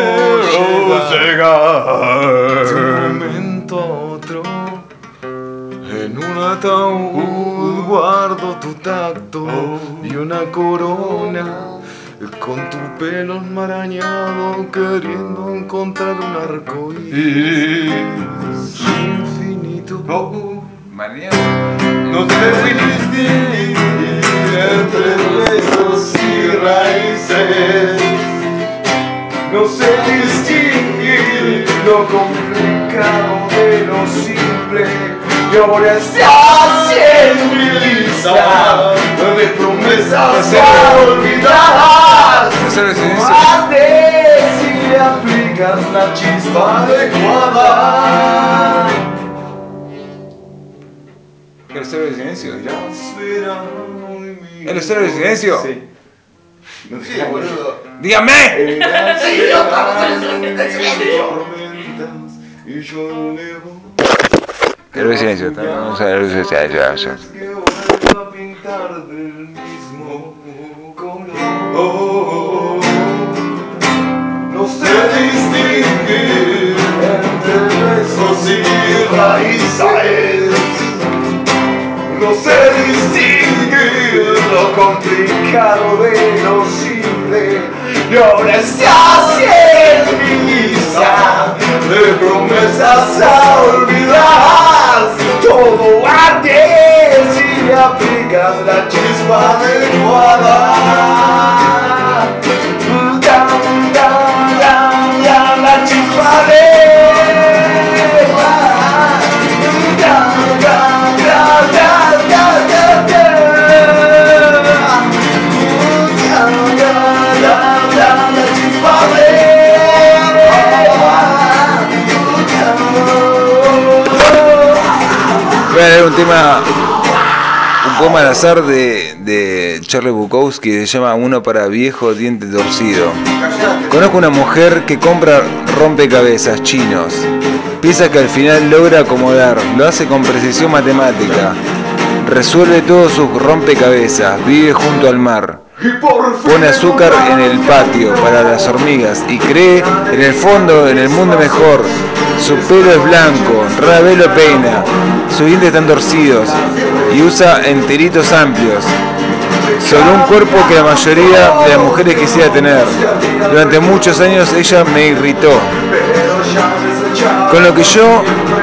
llegar de un momento a otro. En un ataúd guardo tu tacto y una corona con tu pelo enmarañado queriendo encontrar un arco iris infinito. María. No sé distinguir entre huesos y raíces. No sé distinguir lo complicado de lo simple. Y ahora estás en mi lista de promesas ya olvidadas. Hacer el silencio. Arde si le aplicas la chispa adecuada. ¿El cero de silencio? ¿El ¿El cero de silencio? Sí. Sí, boludo. ¡Dígame! Y yo lejos. Cero de silencio. Vamos a ver el silencio. Que vuelva a pintar del mismo color. No sé distinguir entre besos y raíces. No sé distinguir lo complicado de lo simple. Y ahora estás en mi lista de promesas a olvidar. Todo arde si le aplicas la chispa adecuada. Dam, dam, dam, dam, la chispa adecuada. Dam, dam, dam, dam, dam, dam, dam. Dam, dam, dam, dam, la chispa adecuada. Voy a leer un tema, un poema al azar de, de Charlie Bukowski que se llama Uno para viejo diente torcido. Conozco una mujer que compra rompecabezas chinos, piezas que al final logra acomodar, lo hace con precisión matemática, resuelve todos sus rompecabezas, vive junto al mar, pone azúcar en el patio para las hormigas y cree en el fondo, en el mundo mejor. Su pelo es blanco, rara vez lo peina, sus dientes están torcidos y usa enteritos amplios. sobre un cuerpo que la mayoría de las mujeres quisiera tener. Durante muchos años ella me irritó, con lo que yo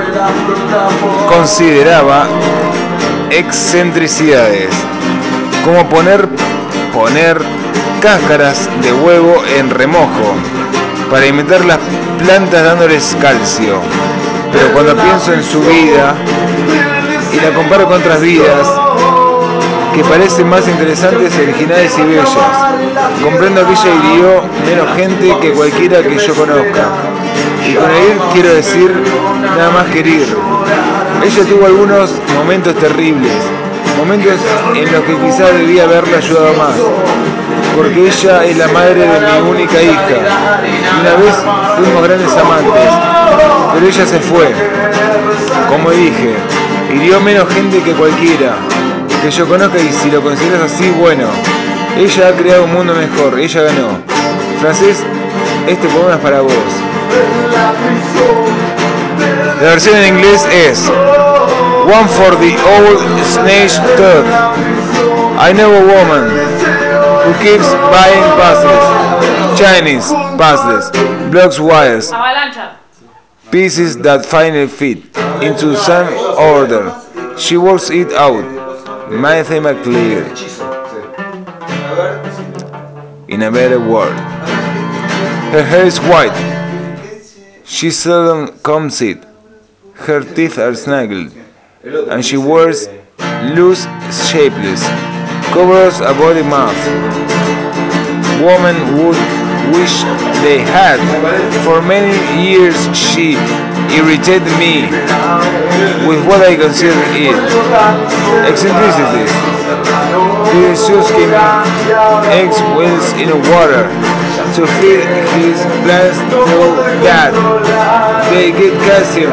consideraba excentricidades, como poner, poner cáscaras de huevo en remojo para imitar las plantas dándoles calcio. Pero cuando pienso en su vida y la comparo con otras vidas que parecen más interesantes, originales y bellas, comprendo que ella hirió menos gente que cualquiera que yo conozca. Y con herir quiero decir nada más que herir. Ella tuvo algunos momentos terribles, momentos en los que quizás debía haberle ayudado más, porque ella es la madre de mi única hija. Y una vez fuimos grandes amantes, pero ella se fue. Como dije, hirió menos gente que cualquiera que yo conozca, y si lo consideras así, bueno, ella ha creado un mundo mejor, ella ganó. Francés, este poema es para vos. La versión en inglés es One for the old snake tooth. I know a woman who keeps buying puzzles, Chinese puzzles, blocks wires, Avalancha. pieces that finally fit into some order. She works it out, mathematically, in a better word. Her hair is white. She seldom combs it. Her teeth are snaggled, and she wears loose, shapeless covers a body mask. Women would wish they had. For many years she irritated me with what I consider it eccentricities. He skim eggs wheels in water to feed his plants through that. They get calcium.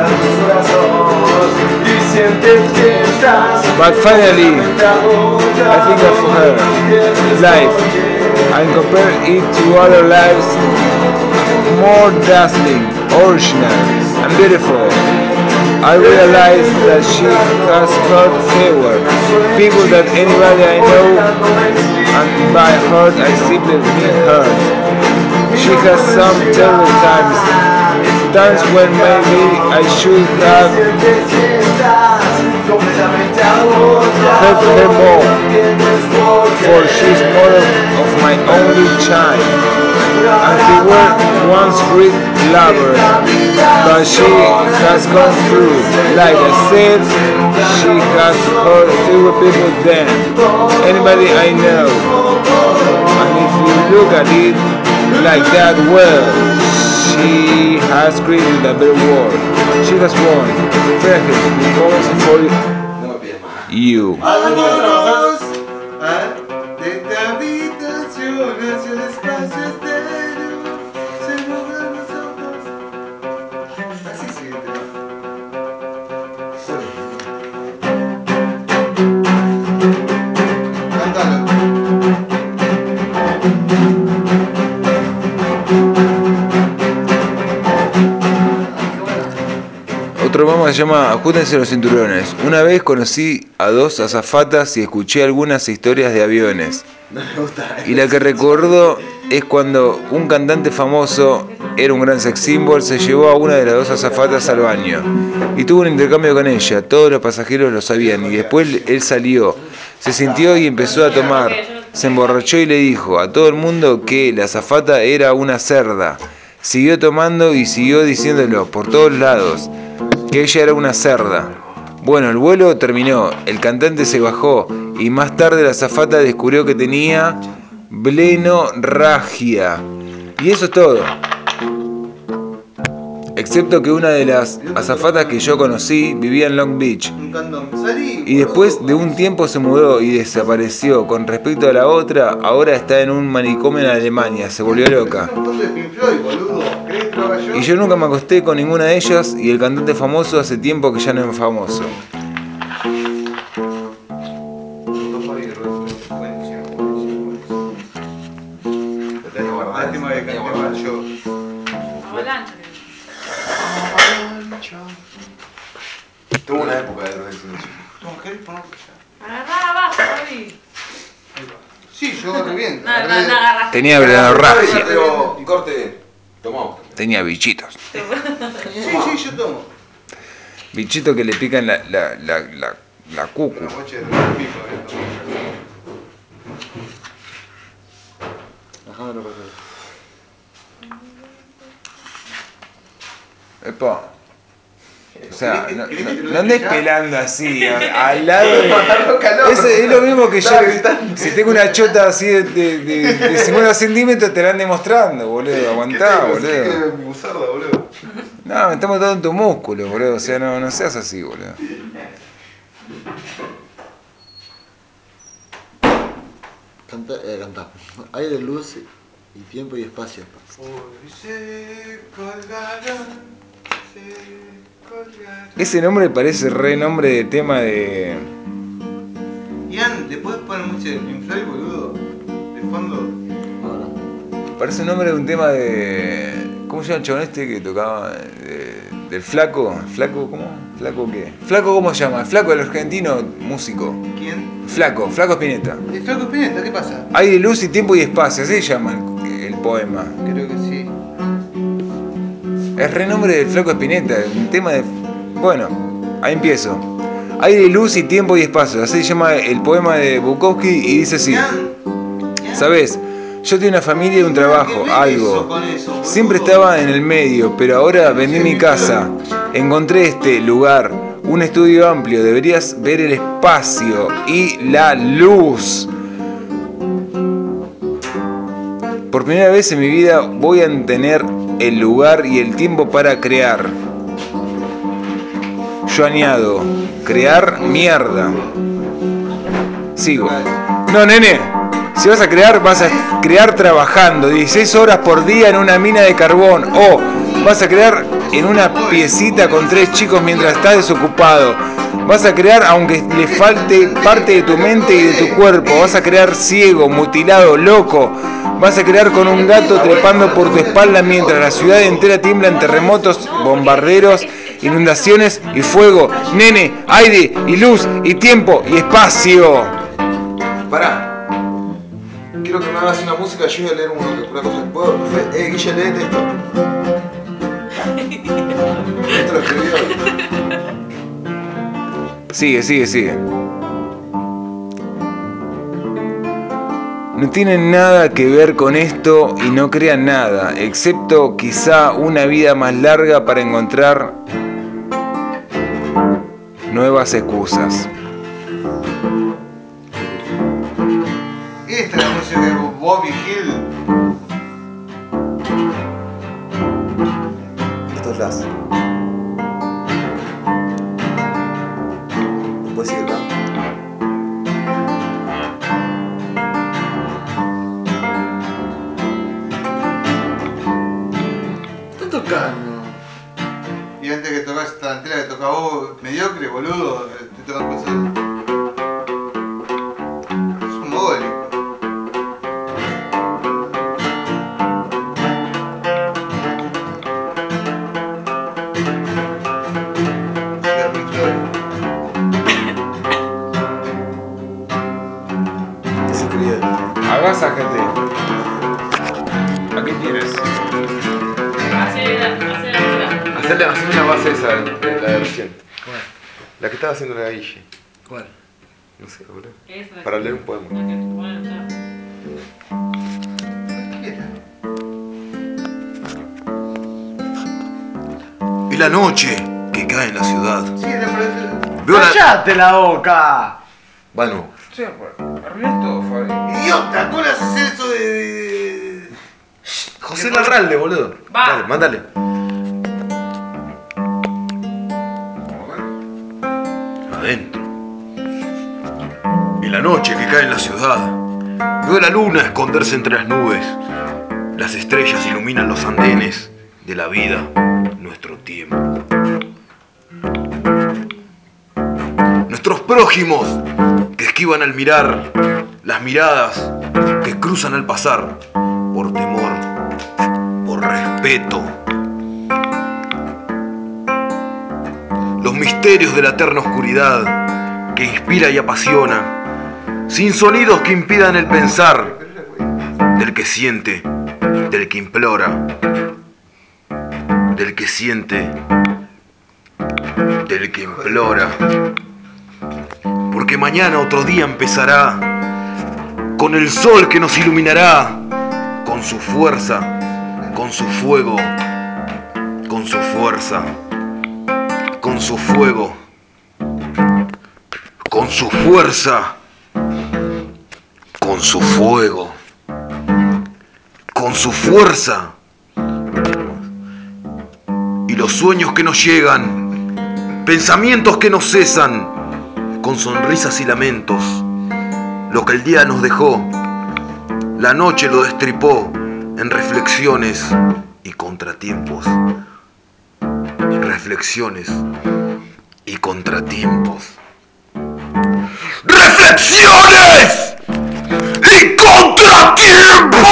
But finally, I think of her life and compare it to other lives more dazzling, original, and beautiful. I realize that she has hurt fewer people than anybody I know, and by hurt I simply mean hurt. She has some terrible times, times when maybe I should have helped her more, for she's mother of my only child, and we were once great lovers, but she has gone through, like I said, she has hurt fewer people than anybody I know, and if you look at it like that, well, she has created a better world. She has won. Franklin, this moment for you. Vamos a desde habitación hacia el espacio exterior, se mueven los ojos. Así sigue el tema. Cántalo. Otro poema se llama Ajustense los cinturones. Una vez conocí a dos azafatas y escuché algunas historias de aviones. No me gusta. Y la que recuerdo es cuando un cantante famoso, era un gran sex symbol, se llevó a una de las dos azafatas al baño y tuvo un intercambio con ella. Todos los pasajeros lo sabían, y después él salió, se sintió y empezó a tomar. Se emborrachó y le dijo a todo el mundo que la azafata era una cerda. Siguió tomando y siguió diciéndolo por todos lados, que ella era una cerda. Bueno, el vuelo terminó, el cantante se bajó y más tarde la azafata descubrió que tenía blenorragia. Y eso es todo. Excepto que una de las azafatas que yo conocí vivía en Long Beach. Un candón. Salí. Y después de un tiempo se mudó y desapareció. Con respecto a la otra, ahora está en un manicomio en Alemania. Se volvió loca. Un montón de Pink Floyd, boludo. ¿Querés que lo haga yo? Y yo nunca me acosté con ninguna de ellas, y el cantante famoso hace tiempo que ya no es famoso. Lástima que canté mal yo. Avalancha. Tuvo una época de los de silencio. Toma, ¿querés ponerlo ya? Agarrá abajo, Javi. Ahí va. yo re bien. No, no, no agarraste. Tenía hemorragia. Pero, corte, tomamos. Tenía bichitos. Sí, sí, yo tomo. Bichitos que le pican la, la, la, la, la cucu. Una mocha de pico, eh. Déjamelo pasar. Epa. O sea, no, ¿Querés que te no, lo no andes deje ya? pelando así, a- al lado de... Matarlo calor. Es, es lo mismo que yo, Estaba gritando. si tengo una chota así de, de, de, de cincuenta centímetros, te la ande mostrando, boludo, aguantá, boludo. Mi buzarda, boludo. No, me estamos dando en tu músculo, boludo, o sea, no, no seas así, boludo. Canta, eh, canta. Aire, luz y tiempo y espacio. Hoy se colgaron, se colgaron. Ese nombre parece re nombre de tema de... Ian, ¿le podés poner música de Pink Floyd, boludo? De fondo. Ahora. Parece un nombre de un tema de... ¿Cómo se llama el chabón este que tocaba? De- del Flaco. ¿Flaco cómo? ¿Flaco qué? ¿Flaco cómo se llama? El Flaco, el argentino músico. ¿Quién? Flaco, Flaco Spinetta. El Flaco Spinetta, ¿qué pasa? Aire, luz y tiempo y espacio, así se llama el, el poema. Creo que sí. Es renombre del Flaco Spinetta, un tema de... Bueno, ahí empiezo. Aire, luz y tiempo y espacio, así se llama el poema de Bukowski y dice así. Ian, Ian. ¿Sabes? Yo tenía una familia y un trabajo, ¿Qué ves algo. eso con eso, boludo? Siempre estaba en el medio, pero ahora vendí mi casa. Encontré este lugar, un estudio amplio. Deberías ver el espacio y la luz. Por primera vez en mi vida voy a tener el lugar y el tiempo para crear. Yo añado, crear mierda. Sigo. No, nene. Si vas a crear, vas a crear trabajando dieciséis horas por día en una mina de carbón. O vas a crear en una piecita con tres chicos mientras estás desocupado. Vas a crear aunque le falte parte de tu mente y de tu cuerpo. Vas a crear ciego, mutilado, loco. Vas a crear con un gato trepando por tu espalda mientras la ciudad entera tiembla en terremotos, bombarderos, inundaciones y fuego. Nene, aire y luz y tiempo y espacio. Pará. Quiero que me hagas una música, yo voy a leer una, una cosa. ¿Puedo? Eh, Guille, leete esto. Esto lo escribió. Sigue, sigue, sigue. No tienen nada que ver con esto y no crean nada, excepto quizá una vida más larga para encontrar nuevas excusas. Esta es la música de Bobby Hill. Esto es las. Después sigue acá. Está tocando. Y antes que tocas esta tarantela que toca vos, mediocre, boludo, estoy tocando cosas. Es un mogólico. Música de Pink Floyd. ¿Qué se escribió? Agasájate. ¿A qué tienes? Hace la, hace la música. Hacerle, hacerle la base esa, de la de reciente. La que estaba haciendo la Guille. ¿Cuál? No sé, boludo. Esa. Para leer un poema. Bueno, ya. Y la noche que cae en la ciudad. Sí, la parece. Veo la... ¡Cállate la boca! Bueno, Sí, arruinas todo, Fabi. ¡Idiota! ¿Cómo le haces eso de.? de- José Larralde, boludo. Va. Dale, mándale. Adentro. Y la noche que cae en la ciudad. Veo la luna esconderse entre las nubes. Las estrellas iluminan los andenes de la vida, nuestro tiempo. Nuestros prójimos que esquivan al mirar, las miradas que cruzan al pasar, por temor, por respeto. Los misterios de la eterna oscuridad que inspira y apasiona, sin sonidos que impidan el pensar, del que siente, del que implora, del que siente, del que implora. Porque mañana otro día empezará, con el sol que nos iluminará, con su fuerza, con su fuego, con su fuerza, con su fuego, con su fuerza, con su fuego, con su fuerza. Y los sueños que nos llegan, pensamientos que nos cesan, con sonrisas y lamentos. Lo que el día nos dejó, la noche lo destripó en reflexiones y contratiempos. Reflexiones y contratiempos. ¡Reflexiones y contratiempos!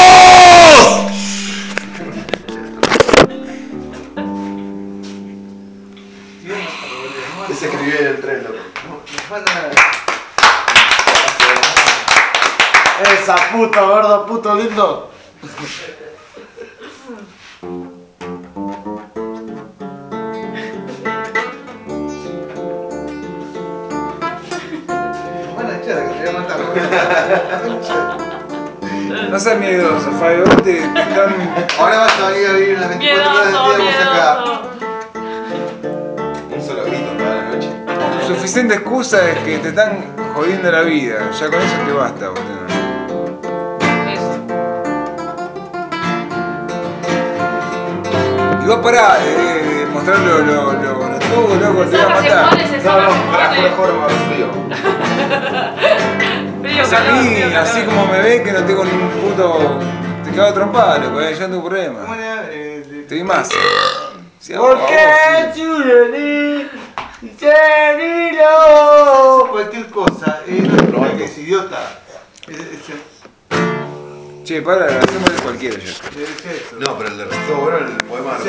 Ese escribió en el tren, loco. Esa puta, gordo, puto lindo. No seas miedoso, Fabio, vos te, te están... Ahora vas a venir a vivir las veinticuatro horas del Miedoso, día vos acá. miedoso. Un solo grito toda la noche. Suficiente excusa es que te están jodiendo la vida. Ya con eso te basta, boludo. Y vos pará de, de, de mostrar lo, lo, lo, lo tuvo, loco, te voy a matar. No, no, para fuera de joder, más frío. O sea, a mí, así como me ves que no tengo ningún puto... Te cago trompada, loco, eh, yo no tengo ¿Cómo problema. era? Eh, de- Te vi más. Sí, a vos, a vos, sí. Cualquier cosa, eh, no es porque es idiota. Es, es, Che, para, hacemos de cualquiera ya. es eso. No, pero el de estuvo bueno el poema de